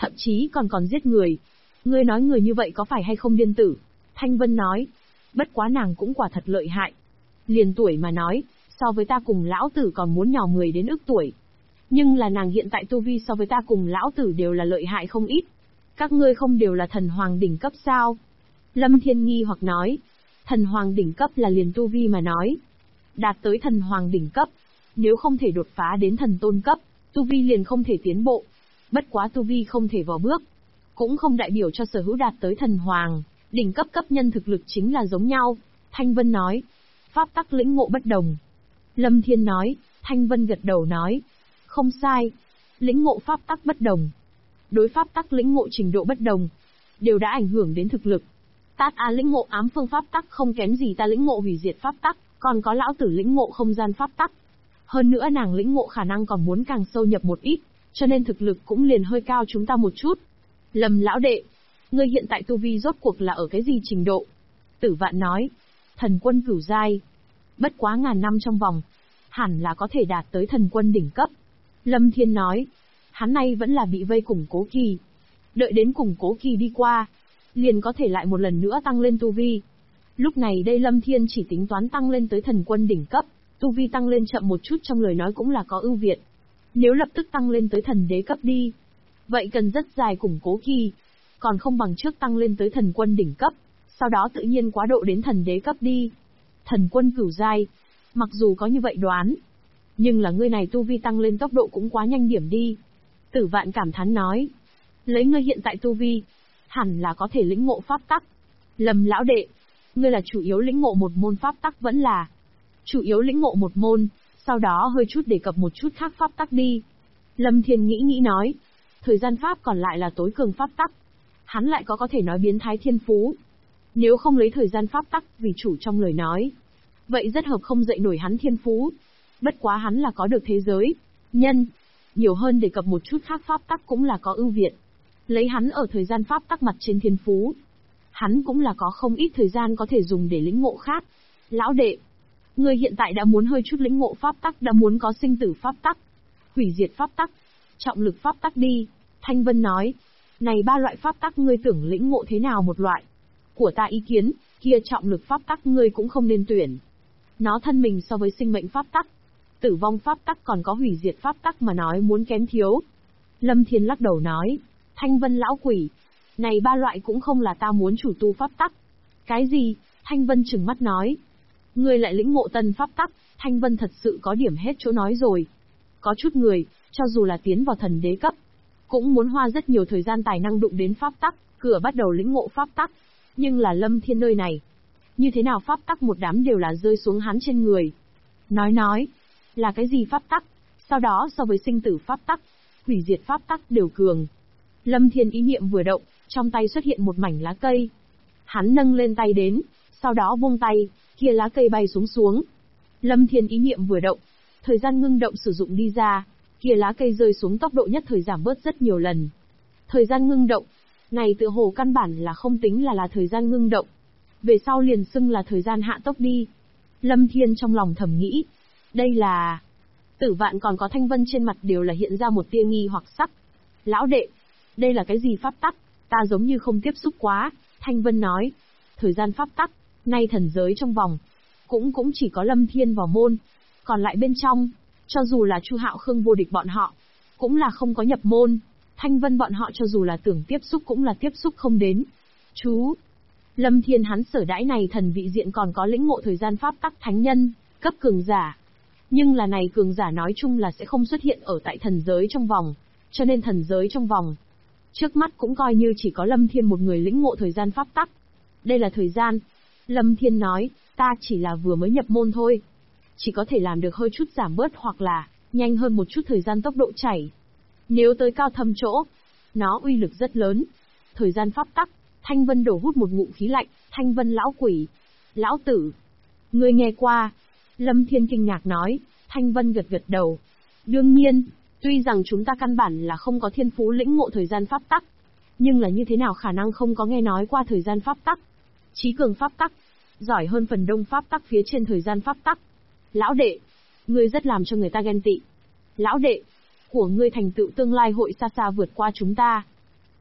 thậm chí còn giết người. Ngươi nói người như vậy có phải hay không điên tử? Thanh Vân nói. Bất quá nàng cũng quả thật lợi hại. Liền tuổi mà nói, so với ta cùng lão tử còn muốn nhỏ 10 đến ức tuổi. Nhưng là nàng hiện tại tu vi so với ta cùng lão tử đều là lợi hại không ít. Các ngươi không đều là thần hoàng đỉnh cấp sao? Lâm Thiên nghi hoặc nói. Thần hoàng đỉnh cấp là liền tu vi mà nói. Đạt tới thần hoàng đỉnh cấp, nếu không thể đột phá đến thần tôn cấp, tu vi liền không thể tiến bộ. Bất quá tu vi không thể vào bước, cũng không đại biểu cho sở hữu đạt tới thần hoàng đỉnh cấp cấp nhân thực lực chính là giống nhau. Thanh Vân nói. Pháp tắc lĩnh ngộ bất đồng. Lâm Thiên nói. Thanh Vân gật đầu nói. Không sai. Lĩnh ngộ pháp tắc bất đồng. Đối pháp tắc lĩnh ngộ trình độ bất đồng, đều đã ảnh hưởng đến thực lực. Tát A lĩnh ngộ ám phương pháp tắc không kém gì ta lĩnh ngộ hủy diệt pháp tắc, còn có lão tử lĩnh ngộ không gian pháp tắc. Hơn nữa nàng lĩnh ngộ khả năng còn muốn càng sâu nhập một ít, cho nên thực lực cũng liền hơi cao chúng ta một chút. Lâm lão đệ, ngươi hiện tại tu vi rốt cuộc là ở cái gì trình độ? Tử Vạn nói. Thần quân cửu giai. Bất quá ngàn năm trong vòng, hẳn là có thể đạt tới thần quân đỉnh cấp. Lâm Thiên nói. Hắn nay vẫn là bị vây củng cố kỳ. Đợi đến củng cố kỳ đi qua, liền có thể lại một lần nữa tăng lên tu vi. Lúc này đây Lâm Thiên chỉ tính toán tăng lên tới thần quân đỉnh cấp, tu vi tăng lên chậm một chút trong lời nói cũng là có ưu việt. Nếu lập tức tăng lên tới thần đế cấp đi, vậy cần rất dài củng cố kỳ, còn không bằng trước tăng lên tới thần quân đỉnh cấp, sau đó tự nhiên quá độ đến thần đế cấp đi. Thần quân cửu giai, mặc dù có như vậy đoán, nhưng là ngươi này tu vi tăng lên tốc độ cũng quá nhanh điểm đi. Tử Vạn cảm thán nói. Lấy ngươi hiện tại tu vi, hẳn là có thể lĩnh ngộ pháp tắc. Lâm lão đệ, ngươi là chủ yếu lĩnh ngộ một môn pháp tắc vẫn là chủ yếu lĩnh ngộ một môn, sau đó hơi chút đề cập một chút khác pháp tắc đi. Lâm Thiên nghĩ nói. Thời gian pháp còn lại là tối cường pháp tắc. Hắn lại có thể nói biến thái thiên phú. Nếu không lấy thời gian pháp tắc vì chủ trong lời nói, vậy rất hợp không dậy nổi hắn thiên phú. Bất quá hắn là có được thế giới, nhân, nhiều hơn đề cập một chút khác pháp tắc cũng là có ưu việt. Lấy hắn ở thời gian pháp tắc mặt trên thiên phú, hắn cũng là có không ít thời gian có thể dùng để lĩnh ngộ khác. Lão đệ, ngươi hiện tại đã muốn hơi chút lĩnh ngộ pháp tắc, đã muốn có sinh tử pháp tắc, hủy diệt pháp tắc, trọng lực pháp tắc đi. Thanh Vân nói. Này ba loại pháp tắc ngươi tưởng lĩnh ngộ thế nào một loại? Của ta ý kiến, kia trọng lực pháp tắc ngươi cũng không nên tuyển. Nó thân mình so với sinh mệnh pháp tắc, tử vong pháp tắc còn có hủy diệt pháp tắc mà nói muốn kém thiếu. Lâm Thiên lắc đầu nói. Thanh Vân lão quỷ, này ba loại cũng không là ta muốn chủ tu pháp tắc. Cái gì? Thanh Vân trừng mắt nói. Ngươi lại lĩnh ngộ tân pháp tắc. Thanh Vân thật sự có điểm hết chỗ nói rồi. Có chút người, cho dù là tiến vào thần đế cấp, cũng muốn hoa rất nhiều thời gian tài năng đụng đến pháp tắc, cửa bắt đầu lĩnh ngộ pháp tắc. Nhưng là Lâm Thiên nơi này, như thế nào pháp tắc một đám đều là rơi xuống hắn trên người. Nói, là cái gì pháp tắc, sau đó so với sinh tử pháp tắc, hủy diệt pháp tắc đều cường. Lâm Thiên ý niệm vừa động, trong tay xuất hiện một mảnh lá cây. Hắn nâng lên tay đến, sau đó buông tay, kia lá cây bay xuống. Lâm Thiên ý niệm vừa động, thời gian ngưng động sử dụng đi ra, kia lá cây rơi xuống tốc độ nhất thời giảm bớt rất nhiều lần. Thời gian ngưng động, này tựa hồ căn bản là không tính là thời gian ngưng động. Về sau liền xưng là thời gian hạ tốc đi. Lâm Thiên trong lòng thầm nghĩ, đây là... Tử Vạn còn có Thanh Vân trên mặt đều là hiện ra một tia nghi hoặc sắc. Lão đệ, đây là cái gì pháp tắc, ta giống như không tiếp xúc quá. Thanh Vân nói, thời gian pháp tắc, nay thần giới trong vòng, cũng chỉ có Lâm Thiên vào môn, còn lại bên trong, cho dù là Chu Hạo Khương vô địch bọn họ, cũng là không có nhập môn. Thanh Vân bọn họ cho dù là tưởng tiếp xúc cũng là tiếp xúc không đến. Chú, Lâm Thiên hắn sở đãi này thần vị diện còn có lĩnh ngộ thời gian pháp tắc thánh nhân, cấp cường giả. Nhưng là này cường giả nói chung là sẽ không xuất hiện ở tại thần giới trong vòng, cho nên thần giới trong vòng, trước mắt cũng coi như chỉ có Lâm Thiên một người lĩnh ngộ thời gian pháp tắc. Đây là thời gian. Lâm Thiên nói, ta chỉ là vừa mới nhập môn thôi. Chỉ có thể làm được hơi chút giảm bớt hoặc là nhanh hơn một chút thời gian tốc độ chảy. Nếu tới cao thâm chỗ, nó uy lực rất lớn. Thời gian pháp tắc. Thanh Vân đổ hút một ngụm khí lạnh. Thanh Vân lão quỷ, lão tử, ngươi nghe qua? Lâm Thiên kinh ngạc nói. Thanh Vân gật gật đầu. Đương nhiên, tuy rằng chúng ta căn bản là không có thiên phú lĩnh ngộ thời gian pháp tắc, nhưng là như thế nào khả năng không có nghe nói qua thời gian pháp tắc? Chí cường pháp tắc, giỏi hơn phần đông pháp tắc phía trên thời gian pháp tắc. Lão đệ, ngươi rất làm cho người ta ghen tị. Lão đệ, của ngươi thành tựu tương lai hội xa xa vượt qua chúng ta.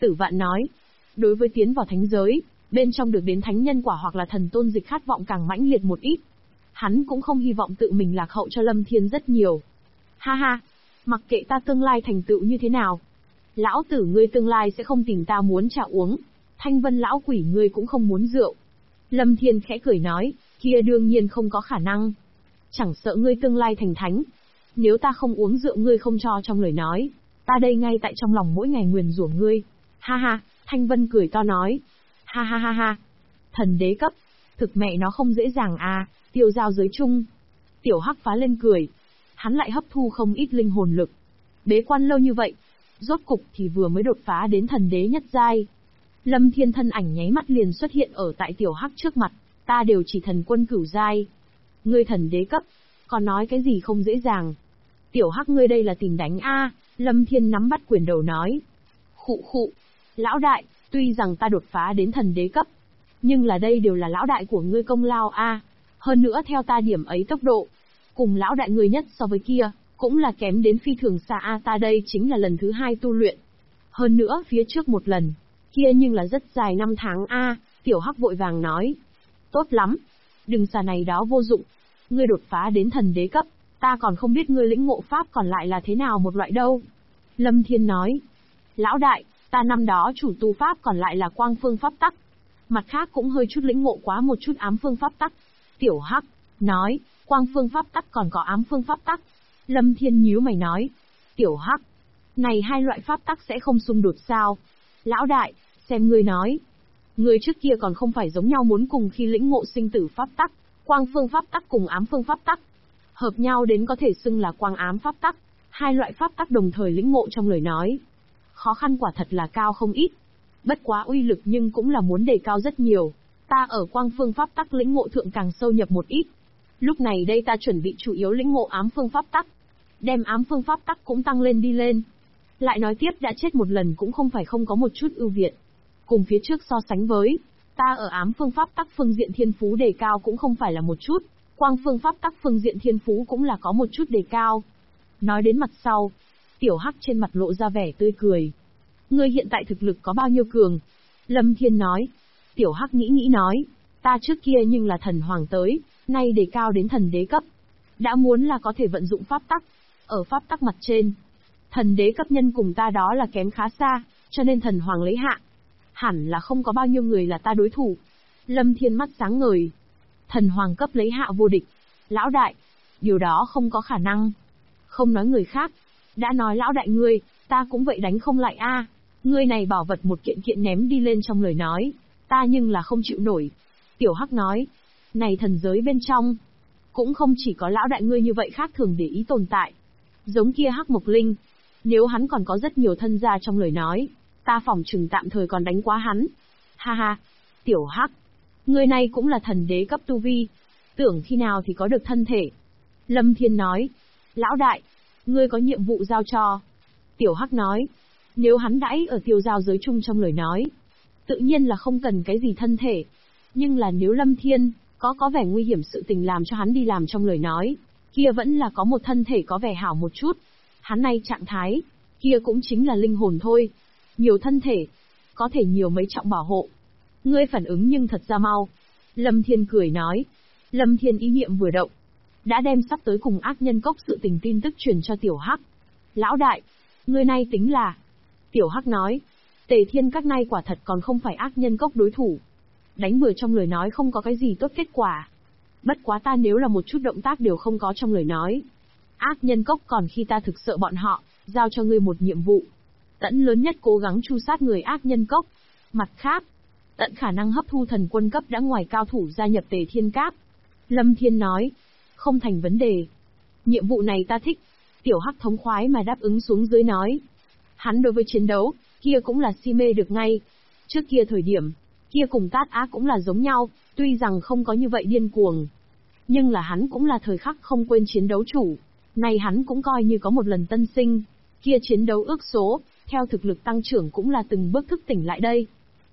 Tử Vạn nói, đối với tiến vào thánh giới, bên trong được đến thánh nhân quả hoặc là thần tôn dịch khát vọng càng mãnh liệt một ít. Hắn cũng không hy vọng tự mình lạc hậu cho Lâm Thiên rất nhiều. Ha ha, mặc kệ ta tương lai thành tựu như thế nào. Lão tử ngươi tương lai sẽ không tìm ta muốn trà uống, Thanh Vân lão quỷ ngươi cũng không muốn rượu. Lâm Thiên khẽ cười nói, kia đương nhiên không có khả năng. Chẳng sợ ngươi tương lai thành thánh. Nếu ta không uống rượu ngươi không cho trong lời nói, ta đây ngay tại trong lòng mỗi ngày nguyền rủa ngươi. Ha ha, Thanh Vân cười to nói. Ha ha ha ha. Thần đế cấp. Thực mẹ nó không dễ dàng à, tiêu giao giới chung. Tiểu Hắc phá lên cười. Hắn lại hấp thu không ít linh hồn lực. Bế quan lâu như vậy. Rốt cục thì vừa mới đột phá đến thần đế nhất giai. Lâm Thiên thân ảnh nháy mắt liền xuất hiện ở tại Tiểu Hắc trước mặt. Ta đều chỉ thần quân cửu giai. Ngươi thần đế cấp. Còn nói cái gì không dễ dàng. Tiểu Hắc ngươi đây là tìm đánh a. Lâm Thiên nắm bắt quyền đầu nói. Khụ khụ. Lão đại, tuy rằng ta đột phá đến thần đế cấp, nhưng là đây đều là lão đại của ngươi công lao a. Hơn nữa theo ta điểm ấy tốc độ, cùng lão đại ngươi nhất so với kia, cũng là kém đến phi thường xa a. Ta đây chính là lần thứ 2 tu luyện. Hơn nữa phía trước một lần, kia nhưng là rất dài 5 tháng a. Tiểu Hắc vội vàng nói. Tốt lắm. Đừng xà này đó vô dụng. Ngươi đột phá đến thần đế cấp, ta còn không biết ngươi lĩnh ngộ pháp còn lại là thế nào một loại đâu. Lâm Thiên nói. Lão đại, ta năm đó chủ tu pháp còn lại là quang phương pháp tắc. Mặt khác cũng hơi chút lĩnh ngộ quá một chút ám phương pháp tắc. Tiểu Hắc nói, quang phương pháp tắc còn có ám phương pháp tắc. Lâm Thiên nhíu mày nói. Tiểu Hắc, này hai loại pháp tắc sẽ không xung đột sao? Lão đại, xem ngươi nói. Ngươi trước kia còn không phải giống nhau muốn cùng khi lĩnh ngộ sinh tử pháp tắc, quang phương pháp tắc cùng ám phương pháp tắc. Hợp nhau đến có thể xưng là quang ám pháp tắc, hai loại pháp tắc đồng thời lĩnh ngộ trong lời nói. Khó khăn quả thật là cao không ít. Bất quá uy lực nhưng cũng là muốn đề cao rất nhiều. Ta ở quang phương pháp tắc lĩnh ngộ thượng càng sâu nhập một ít. Lúc này đây ta chuẩn bị chủ yếu lĩnh ngộ ám phương pháp tắc. Đem ám phương pháp tắc cũng tăng lên đi lên. Lại nói tiếp đã chết một lần cũng không phải không có một chút ưu việt. Cùng phía trước so sánh với, ta ở ám phương pháp tắc phương diện thiên phú đề cao cũng không phải là một chút. Quang phương pháp tắc phương diện thiên phú cũng là có một chút đề cao. Nói đến mặt sau, Tiểu Hắc trên mặt lộ ra vẻ tươi cười. Ngươi hiện tại thực lực có bao nhiêu cường? Lâm Thiên nói. Tiểu Hắc nghĩ nói. Ta trước kia nhưng là thần hoàng tới, nay đề cao đến thần đế cấp. Đã muốn là có thể vận dụng pháp tắc. Ở pháp tắc mặt trên, thần đế cấp nhân cùng ta đó là kém khá xa, cho nên thần hoàng lấy hạ. Hẳn là không có bao nhiêu người là ta đối thủ. Lâm Thiên mắt sáng ngời. Thần hoàng cấp lấy hạ vô địch. Lão đại, điều đó không có khả năng. Không nói người khác, đã nói lão đại ngươi, ta cũng vậy đánh không lại a. Ngươi này bảo vật một kiện kiện ném đi lên trong lời nói, ta nhưng là không chịu nổi. Tiểu Hắc nói, này thần giới bên trong, cũng không chỉ có lão đại ngươi như vậy khác thường để ý tồn tại. Giống kia Hắc Mộc Linh, nếu hắn còn có rất nhiều thân gia trong lời nói, ta phỏng chừng tạm thời còn đánh quá hắn. Ha ha, Tiểu Hắc, ngươi này cũng là thần đế cấp tu vi, tưởng khi nào thì có được thân thể. Lâm Thiên nói, lão đại, ngươi có nhiệm vụ giao cho. Tiểu Hắc nói, nếu hắn đãi ở tiêu giao giới chung trong lời nói, tự nhiên là không cần cái gì thân thể. Nhưng là nếu Lâm Thiên có vẻ nguy hiểm sự tình làm cho hắn đi làm trong lời nói, kia vẫn là có một thân thể có vẻ hảo một chút. Hắn này trạng thái, kia cũng chính là linh hồn thôi. Nhiều thân thể, có thể nhiều mấy trọng bảo hộ. Ngươi phản ứng nhưng thật ra mau. Lâm Thiên cười nói. Lâm Thiên ý niệm vừa động, đã đem sắp tới cùng ác nhân cốc sự tình tin tức truyền cho Tiểu Hắc. Lão đại, ngươi này tính là... Tiểu Hắc nói, Tề Thiên các nay quả thật còn không phải ác nhân cốc đối thủ. Đánh bừa trong lời nói không có cái gì tốt kết quả. Bất quá ta nếu là một chút động tác đều không có trong lời nói. Ác nhân cốc còn khi ta thực sợ bọn họ, giao cho ngươi một nhiệm vụ. Tận lớn nhất cố gắng tru sát người ác nhân cốc. Mặt khác, tận khả năng hấp thu thần quân cấp đã ngoài cao thủ gia nhập Tề Thiên Các. Lâm Thiên nói, không thành vấn đề. Nhiệm vụ này ta thích. Tiểu Hắc thống khoái mà đáp ứng xuống dưới nói. Hắn đối với chiến đấu, kia cũng là si mê được ngay. Trước kia thời điểm, kia cùng Tát Á cũng là giống nhau, tuy rằng không có như vậy điên cuồng. Nhưng là hắn cũng là thời khắc không quên chiến đấu chủ. Này hắn cũng coi như có một lần tân sinh. Kia chiến đấu ước số, theo thực lực tăng trưởng cũng là từng bước thức tỉnh lại đây.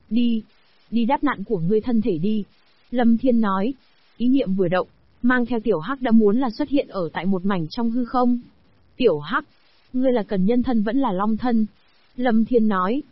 Đi đáp nạn của ngươi thân thể đi. Lâm Thiên nói, ý niệm vừa động, mang theo Tiểu Hắc đã muốn là xuất hiện ở tại một mảnh trong hư không. Tiểu Hắc, ngươi là cần nhân thân vẫn là long thân? Lâm Thiên nói,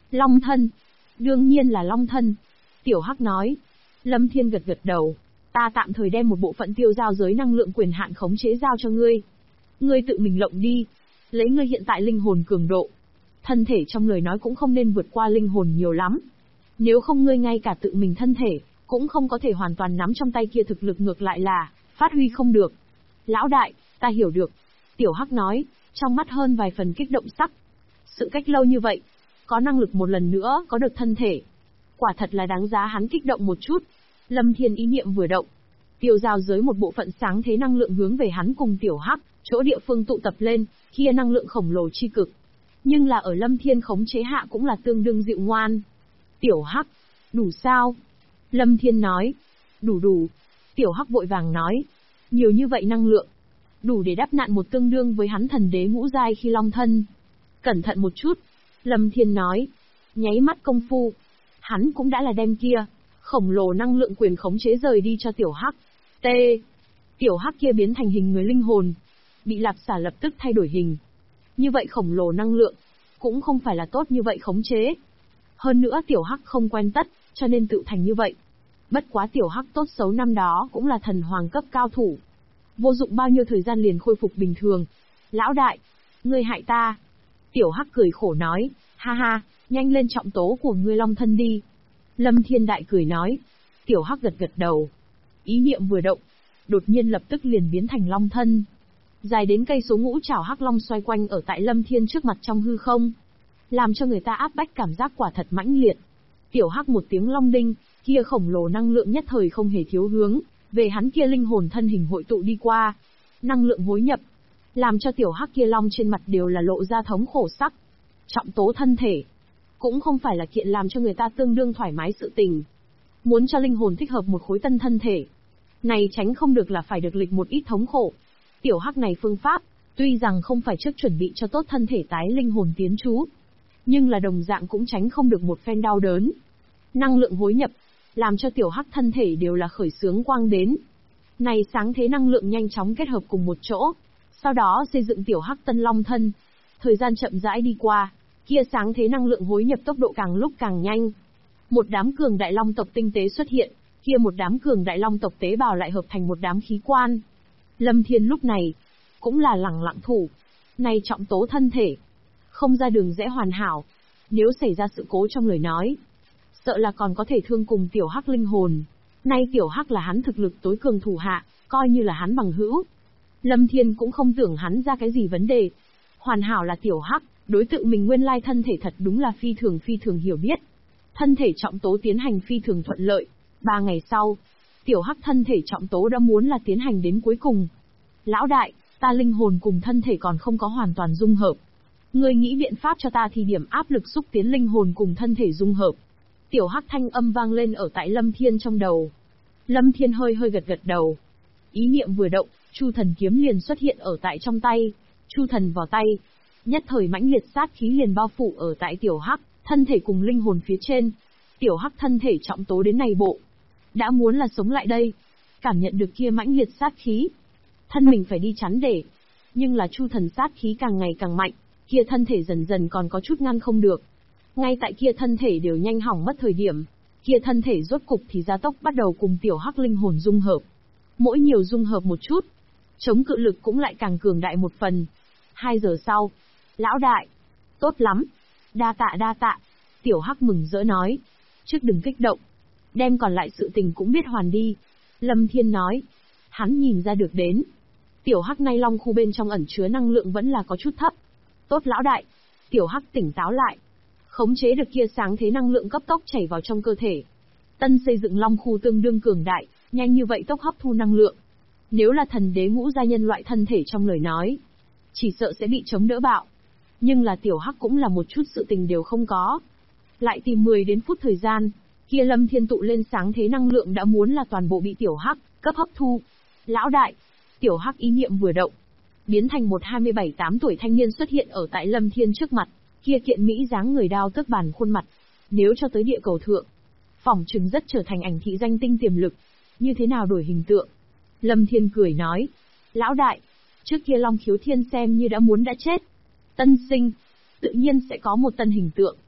Long thân. Đương nhiên là long thân. Tiểu Hắc nói. Lâm Thiên gật gật đầu. Ta tạm thời đem một bộ phận tiêu giao giới năng lượng quyền hạn khống chế giao cho ngươi. Ngươi tự mình lộng đi. Lấy ngươi hiện tại linh hồn cường độ. Thân thể trong lời nói cũng không nên vượt qua linh hồn nhiều lắm. Nếu không ngươi ngay cả tự mình thân thể, cũng không có thể hoàn toàn nắm trong tay kia, thực lực ngược lại là phát huy không được. Lão đại, ta hiểu được. Tiểu Hắc nói, trong mắt hơn vài phần kích động sắc. Sự cách lâu như vậy, có năng lực một lần nữa có được thân thể. Quả thật là đáng giá hắn kích động một chút. Lâm Thiên ý niệm vừa động. Tiêu giao giới một bộ phận sáng thế năng lượng hướng về hắn cùng Tiểu Hắc, chỗ địa phương tụ tập lên, kia năng lượng khổng lồ chi cực. Nhưng là ở Lâm Thiên khống chế hạ cũng là tương đương dịu ngoan. Tiểu Hắc, đủ sao? Lâm Thiên nói. Đủ. Tiểu Hắc vội vàng nói. Nhiều như vậy năng lượng. Đủ để đắp nạn một tương đương với hắn thần đế ngũ giai khi long thân. Cẩn thận một chút. Lâm Thiên nói. Nháy mắt công phu. Hắn cũng đã là đem kia khổng lồ năng lượng quyền khống chế rời đi cho Tiểu Hắc. T. Tiểu Hắc kia biến thành hình người linh hồn. Bị Lạp Xả lập tức thay đổi hình. Như vậy khổng lồ năng lượng, cũng không phải là tốt như vậy khống chế. Hơn nữa Tiểu Hắc không quen tất, cho nên tự thành như vậy. Bất quá Tiểu Hắc tốt xấu năm đó cũng là thần hoàng cấp cao thủ. Vô dụng bao nhiêu thời gian liền khôi phục bình thường. Lão đại, ngươi hại ta. Tiểu Hắc cười khổ nói, ha ha, nhanh lên trọng tố của ngươi long thân đi. Lâm Thiên Đại cười nói. Tiểu Hắc gật gật đầu. Ý niệm vừa động, đột nhiên lập tức liền biến thành long thân. Dài đến cây số ngũ trảo hắc long xoay quanh ở tại Lâm Thiên trước mặt trong hư không, làm cho người ta áp bách cảm giác quả thật mãnh liệt. Tiểu Hắc một tiếng long đinh, kia khổng lồ năng lượng nhất thời không hề thiếu hướng về hắn kia linh hồn thân hình hội tụ đi qua. Năng lượng hối nhập, làm cho Tiểu Hắc kia long trên mặt đều là lộ ra thống khổ sắc. Trọng tố thân thể, cũng không phải là kiện làm cho người ta tương đương thoải mái sự tình. Muốn cho linh hồn thích hợp một khối tân thân thể, này tránh không được là phải được lịch một ít thống khổ. Tiểu Hắc này phương pháp, tuy rằng không phải trước chuẩn bị cho tốt thân thể tái linh hồn tiến trú, nhưng là đồng dạng cũng tránh không được một phen đau đớn. Năng lượng hối nhập, làm cho Tiểu Hắc thân thể đều là khởi sướng quang đến. Này sáng thế năng lượng nhanh chóng kết hợp cùng một chỗ, sau đó xây dựng Tiểu Hắc tân long thân. Thời gian chậm rãi đi qua, kia sáng thế năng lượng hối nhập tốc độ càng lúc càng nhanh. Một đám cường đại long tộc tinh tế xuất hiện, kia một đám cường đại long tộc tế bào lại hợp thành một đám khí quan. Lâm Thiên lúc này, cũng là lẳng lặng thủ. Này trọng tố thân thể, không ra đường rẽ hoàn hảo. Nếu xảy ra sự cố trong lời nói, sợ là còn có thể thương cùng Tiểu Hắc linh hồn. Nay Tiểu Hắc là hắn thực lực tối cường thủ hạ, coi như là hắn bằng hữu. Lâm Thiên cũng không tưởng hắn ra cái gì vấn đề. Hoàn hảo là Tiểu Hắc, đối tượng mình nguyên lai thân thể thật đúng là phi thường hiểu biết. Thân thể trọng tố tiến hành phi thường thuận lợi. 3 ngày sau, Tiểu Hắc thân thể trọng tố đã muốn là tiến hành đến cuối cùng. Lão đại, ta linh hồn cùng thân thể còn không có hoàn toàn dung hợp. Ngươi nghĩ biện pháp cho ta thì điểm áp lực xúc tiến linh hồn cùng thân thể dung hợp. Tiểu Hắc thanh âm vang lên ở tại Lâm Thiên trong đầu. Lâm Thiên hơi gật đầu. Ý niệm vừa động, Chu Thần kiếm liền xuất hiện ở tại trong tay. Chu Thần vào tay, nhất thời mãnh liệt sát khí liền bao phủ ở tại Tiểu Hắc, thân thể cùng linh hồn phía trên. Tiểu Hắc thân thể trọng tố đến này bộ, đã muốn là sống lại đây. Cảm nhận được kia mãnh liệt sát khí, thân mình phải đi chắn để. Nhưng là Chu Thần sát khí càng ngày càng mạnh, kia thân thể dần dần còn có chút ngăn không được. Ngay tại kia thân thể đều nhanh hỏng mất thời điểm, kia thân thể rốt cục thì gia tốc bắt đầu cùng Tiểu Hắc linh hồn dung hợp. Mỗi nhiều dung hợp một chút, chống cự lực cũng lại càng cường đại một phần. 2 giờ sau, lão đại, tốt lắm, đa tạ. Tiểu Hắc mừng rỡ nói, trước đừng kích động, đem còn lại sự tình cũng biết hoàn đi. Lâm Thiên nói, hắn nhìn ra được đến, Tiểu Hắc nay long khu bên trong ẩn chứa năng lượng vẫn là có chút thấp. Tốt lão đại, Tiểu Hắc tỉnh táo lại, khống chế được kia sáng thế năng lượng cấp tốc chảy vào trong cơ thể. Tân xây dựng long khu tương đương cường đại, nhanh như vậy tốc hấp thu năng lượng. Nếu là thần đế ngũ giai nhân loại thân thể trong lời nói, chỉ sợ sẽ bị chống đỡ bạo. Nhưng là Tiểu Hắc cũng là một chút sự tình đều không có. Lại tìm 10 đến phút thời gian, kia Lâm Thiên tụ lên sáng thế năng lượng đã muốn là toàn bộ bị Tiểu Hắc cấp hấp thu. Lão đại, Tiểu Hắc ý niệm vừa động, biến thành một 27-8 tuổi thanh niên xuất hiện ở tại Lâm Thiên trước mặt, kia kiện mỹ dáng người đao tước bàn khuôn mặt. Nếu cho tới địa cầu thượng, phỏng chừng rất trở thành ảnh thị danh tinh tiềm lực. Như thế nào đổi hình tượng? Lâm Thiên cười nói, lão đại, trước kia Long Khiếu Thiên xem như đã chết. Tân sinh, tự nhiên sẽ có một tân hình tượng.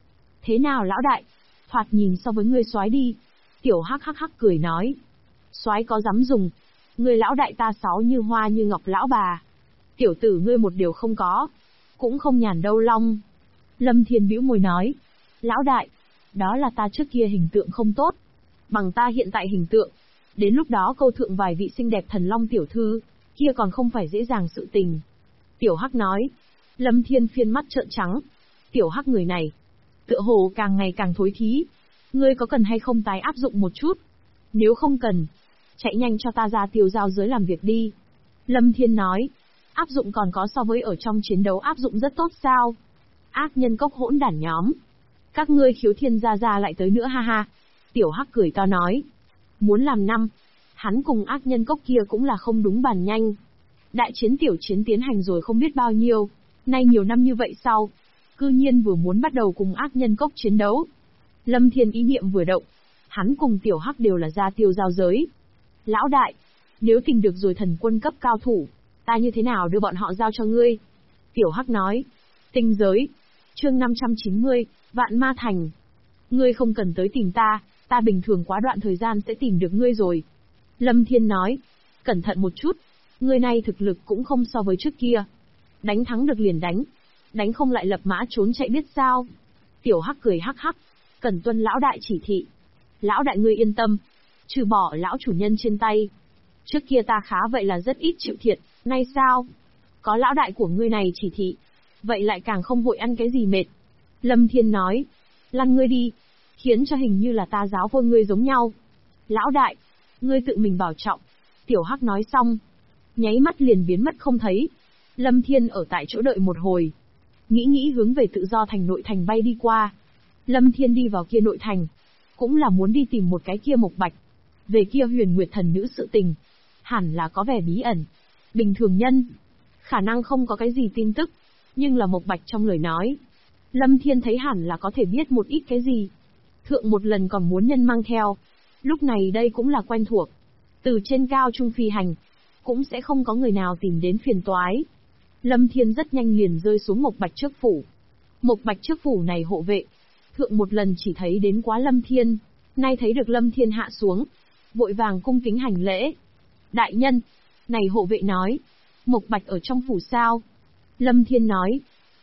Thế nào lão đại? Thoạt nhìn so với ngươi soái đi. Tiểu Hắc hắc hắc cười nói. Soái có dám dùng. Ngươi lão đại ta sáu như hoa như ngọc lão bà. Tiểu tử ngươi một điều không có. Cũng không nhàn đâu long. Lâm Thiên bĩu môi nói. Lão đại, đó là ta trước kia hình tượng không tốt. Bằng ta hiện tại hình tượng. Đến lúc đó câu thượng vài vị xinh đẹp thần long tiểu thư, kia còn không phải dễ dàng sự tình. Tiểu Hắc nói. Lâm Thiên phiên mắt trợn trắng. Tiểu Hắc người này, tựa hồ càng ngày càng thối thí. Ngươi có cần hay không tái áp dụng một chút? Nếu không cần, chạy nhanh cho ta ra tiêu giao giới làm việc đi. Lâm Thiên nói. Áp dụng còn có so với ở trong chiến đấu áp dụng rất tốt sao? Ác nhân cốc hỗn đản nhóm. Các ngươi khiếu thiên gia lại tới nữa ha ha. Tiểu Hắc cười to nói. Muốn làm năm, hắn cùng ác nhân cốc kia cũng là không đúng bàn nhanh. Đại chiến tiểu chiến tiến hành rồi không biết bao nhiêu, nay nhiều năm như vậy sau, cư nhiên vừa muốn bắt đầu cùng ác nhân cốc chiến đấu. Lâm Thiên ý niệm vừa động, hắn cùng Tiểu Hắc đều là gia tiêu giao giới. Lão đại, nếu tìm được rồi thần quân cấp cao thủ, ta như thế nào đưa bọn họ giao cho ngươi? Tiểu Hắc nói. Tinh giới. Chương 590, Vạn Ma Thành. Ngươi không cần tới tìm ta bình thường quá đoạn thời gian sẽ tìm được ngươi rồi. Lâm Thiên nói. Cẩn thận một chút, ngươi này thực lực cũng không so với trước kia. Đánh thắng được liền đánh không lại lập mã trốn chạy biết sao. Tiểu Hắc cười hắc hắc. Cần tuân lão đại chỉ thị. Lão đại ngươi yên tâm, trừ bỏ lão chủ nhân trên tay. Trước kia ta khá vậy là rất ít chịu thiệt, nay sao? Có lão đại của ngươi này chỉ thị, vậy lại càng không vội ăn cái gì mệt. Lâm Thiên nói. Lăn ngươi đi, khiến cho hình như là ta giáo vôi ngươi giống nhau. Lão đại, ngươi tự mình bảo trọng. Tiểu Hắc nói xong, nháy mắt liền biến mất không thấy. Lâm Thiên ở tại chỗ đợi một hồi, nghĩ hướng về tự do thành nội thành bay đi qua. Lâm Thiên đi vào kia nội thành, cũng là muốn đi tìm một cái kia Mộc Bạch. Về kia Huyền Nguyệt thần nữ sự tình, hẳn là có vẻ bí ẩn. Bình thường nhân, khả năng không có cái gì tin tức, nhưng là Mộc Bạch trong lời nói, Lâm Thiên thấy hẳn là có thể biết một ít cái gì. Thượng một lần còn muốn nhân mang theo, lúc này đây cũng là quen thuộc. Từ trên cao trung phi hành, cũng sẽ không có người nào tìm đến phiền toái. Lâm Thiên rất nhanh liền rơi xuống Mộc Bạch trước phủ. Mộc Bạch trước phủ này hộ vệ, thượng một lần chỉ thấy đến quá Lâm Thiên, nay thấy được Lâm Thiên hạ xuống, vội vàng cung kính hành lễ. Đại nhân, này hộ vệ nói, Mộc Bạch ở trong phủ sao? Lâm Thiên nói,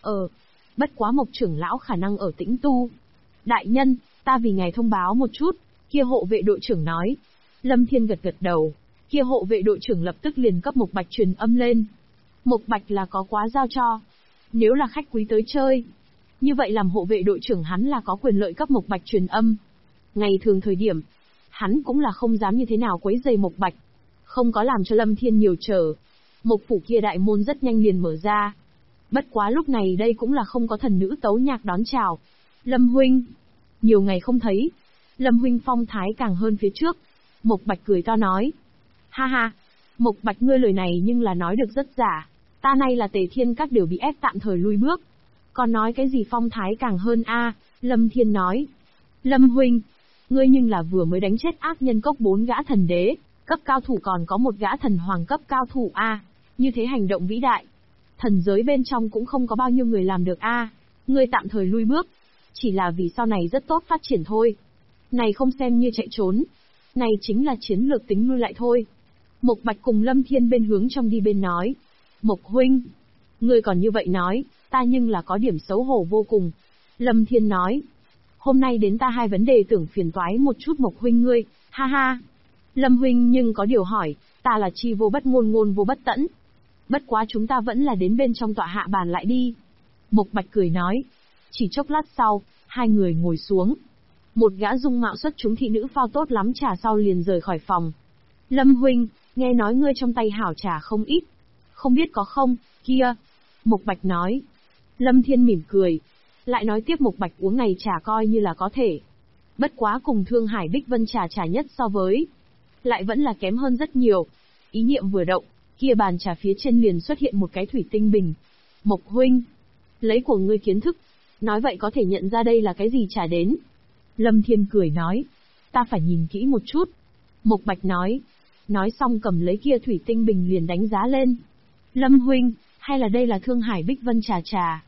bất quá Mộc trưởng lão khả năng ở Tĩnh Tu. Đại nhân, ta vì ngài thông báo một chút, kia hộ vệ đội trưởng nói. Lâm Thiên gật gật đầu, kia hộ vệ đội trưởng lập tức liền cấp Mộc Bạch truyền âm lên. Mộc Bạch là có quá giao cho. Nếu là khách quý tới chơi, như vậy làm hộ vệ đội trưởng hắn là có quyền lợi cấp Mộc Bạch truyền âm. Ngày thường thời điểm, hắn cũng là không dám như thế nào quấy rầy Mộc Bạch. Không có làm cho Lâm Thiên nhiều chờ. Mộc phủ kia đại môn rất nhanh liền mở ra. Bất quá lúc này đây cũng là không có thần nữ tấu nhạc đón chào. Lâm huynh, nhiều ngày không thấy. Lâm huynh phong thái càng hơn phía trước. Mộc Bạch cười to nói. Ha ha, Mộc Bạch ngươi lời này nhưng là nói được rất giả. Ta nay là Tề Thiên Các đều bị ép tạm thời lui bước. Còn nói cái gì phong thái càng hơn a? Lâm Thiên nói. Lâm huynh, ngươi nhưng là vừa mới đánh chết ác nhân cốc 4 gã thần đế, cấp cao thủ còn có một gã thần hoàng cấp cao thủ a, như thế hành động vĩ đại. Thần giới bên trong cũng không có bao nhiêu người làm được a, ngươi tạm thời lui bước, chỉ là vì sau này rất tốt phát triển thôi. Này không xem như chạy trốn, này chính là chiến lược tính lui lại thôi. Mộc Bạch cùng Lâm Thiên bên hướng trong đi bên nói. Mộc huynh, ngươi còn như vậy nói, ta nhưng là có điểm xấu hổ vô cùng. Lâm Thiên nói. Hôm nay đến ta hai vấn đề tưởng phiền toái một chút Mộc huynh ngươi, ha ha. Lâm huynh nhưng có điều hỏi, ta là chi vô bất ngôn ngôn vô bất tẫn. Bất quá chúng ta vẫn là đến bên trong tọa hạ bàn lại đi. Mộc Bạch cười nói. Chỉ chốc lát sau, hai người ngồi xuống. Một gã dung mạo xuất chúng thị nữ pha tốt lắm trà sau liền rời khỏi phòng. Lâm huynh, nghe nói ngươi trong tay hảo trà không ít. Không biết có không, kia. Mộc Bạch nói. Lâm Thiên mỉm cười. Lại nói tiếp Mộc Bạch uống này trà coi như là có thể. Bất quá cùng Thương Hải Bích Vân trà nhất so với, lại vẫn là kém hơn rất nhiều. Ý niệm vừa động, kia bàn trà phía trên liền xuất hiện một cái thủy tinh bình. Mộc huynh, lấy của ngươi kiến thức, nói vậy có thể nhận ra đây là cái gì trà đến. Lâm Thiên cười nói, ta phải nhìn kỹ một chút. Mộc Bạch nói. Nói xong cầm lấy kia thủy tinh bình liền đánh giá lên. Lâm huynh, hay là đây là Thương Hải Bích Vân trà?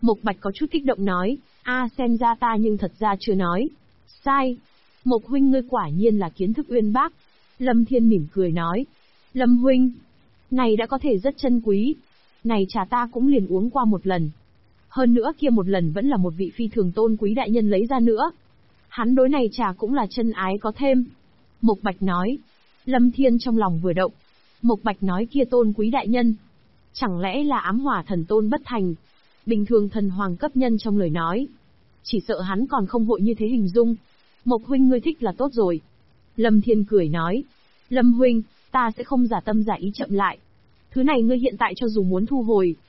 Mộc Bạch có chút kích động nói, xem ra ta nhưng thật ra chưa nói. Sai. Mộc huynh ngươi quả nhiên là kiến thức uyên bác. Lâm Thiên mỉm cười nói. Lâm huynh, này đã có thể rất chân quý. Này trà ta cũng liền uống qua một lần. Hơn nữa kia một lần vẫn là một vị phi thường tôn quý đại nhân lấy ra nữa. Hắn đối này trà cũng là chân ái có thêm. Mộc Bạch nói. Lâm Thiên trong lòng vừa động. Mộc Bạch nói kia tôn quý đại nhân. Chẳng lẽ là ám hỏa thần tôn bất thành? Bình thường thần hoàng cấp nhân trong lời nói. Chỉ sợ hắn còn không vội như thế hình dung. Mộc huynh ngươi thích là tốt rồi. Lâm Thiên cười nói. Lâm huynh, ta sẽ không giả tâm giả ý chậm lại. Thứ này ngươi hiện tại cho dù muốn thu hồi,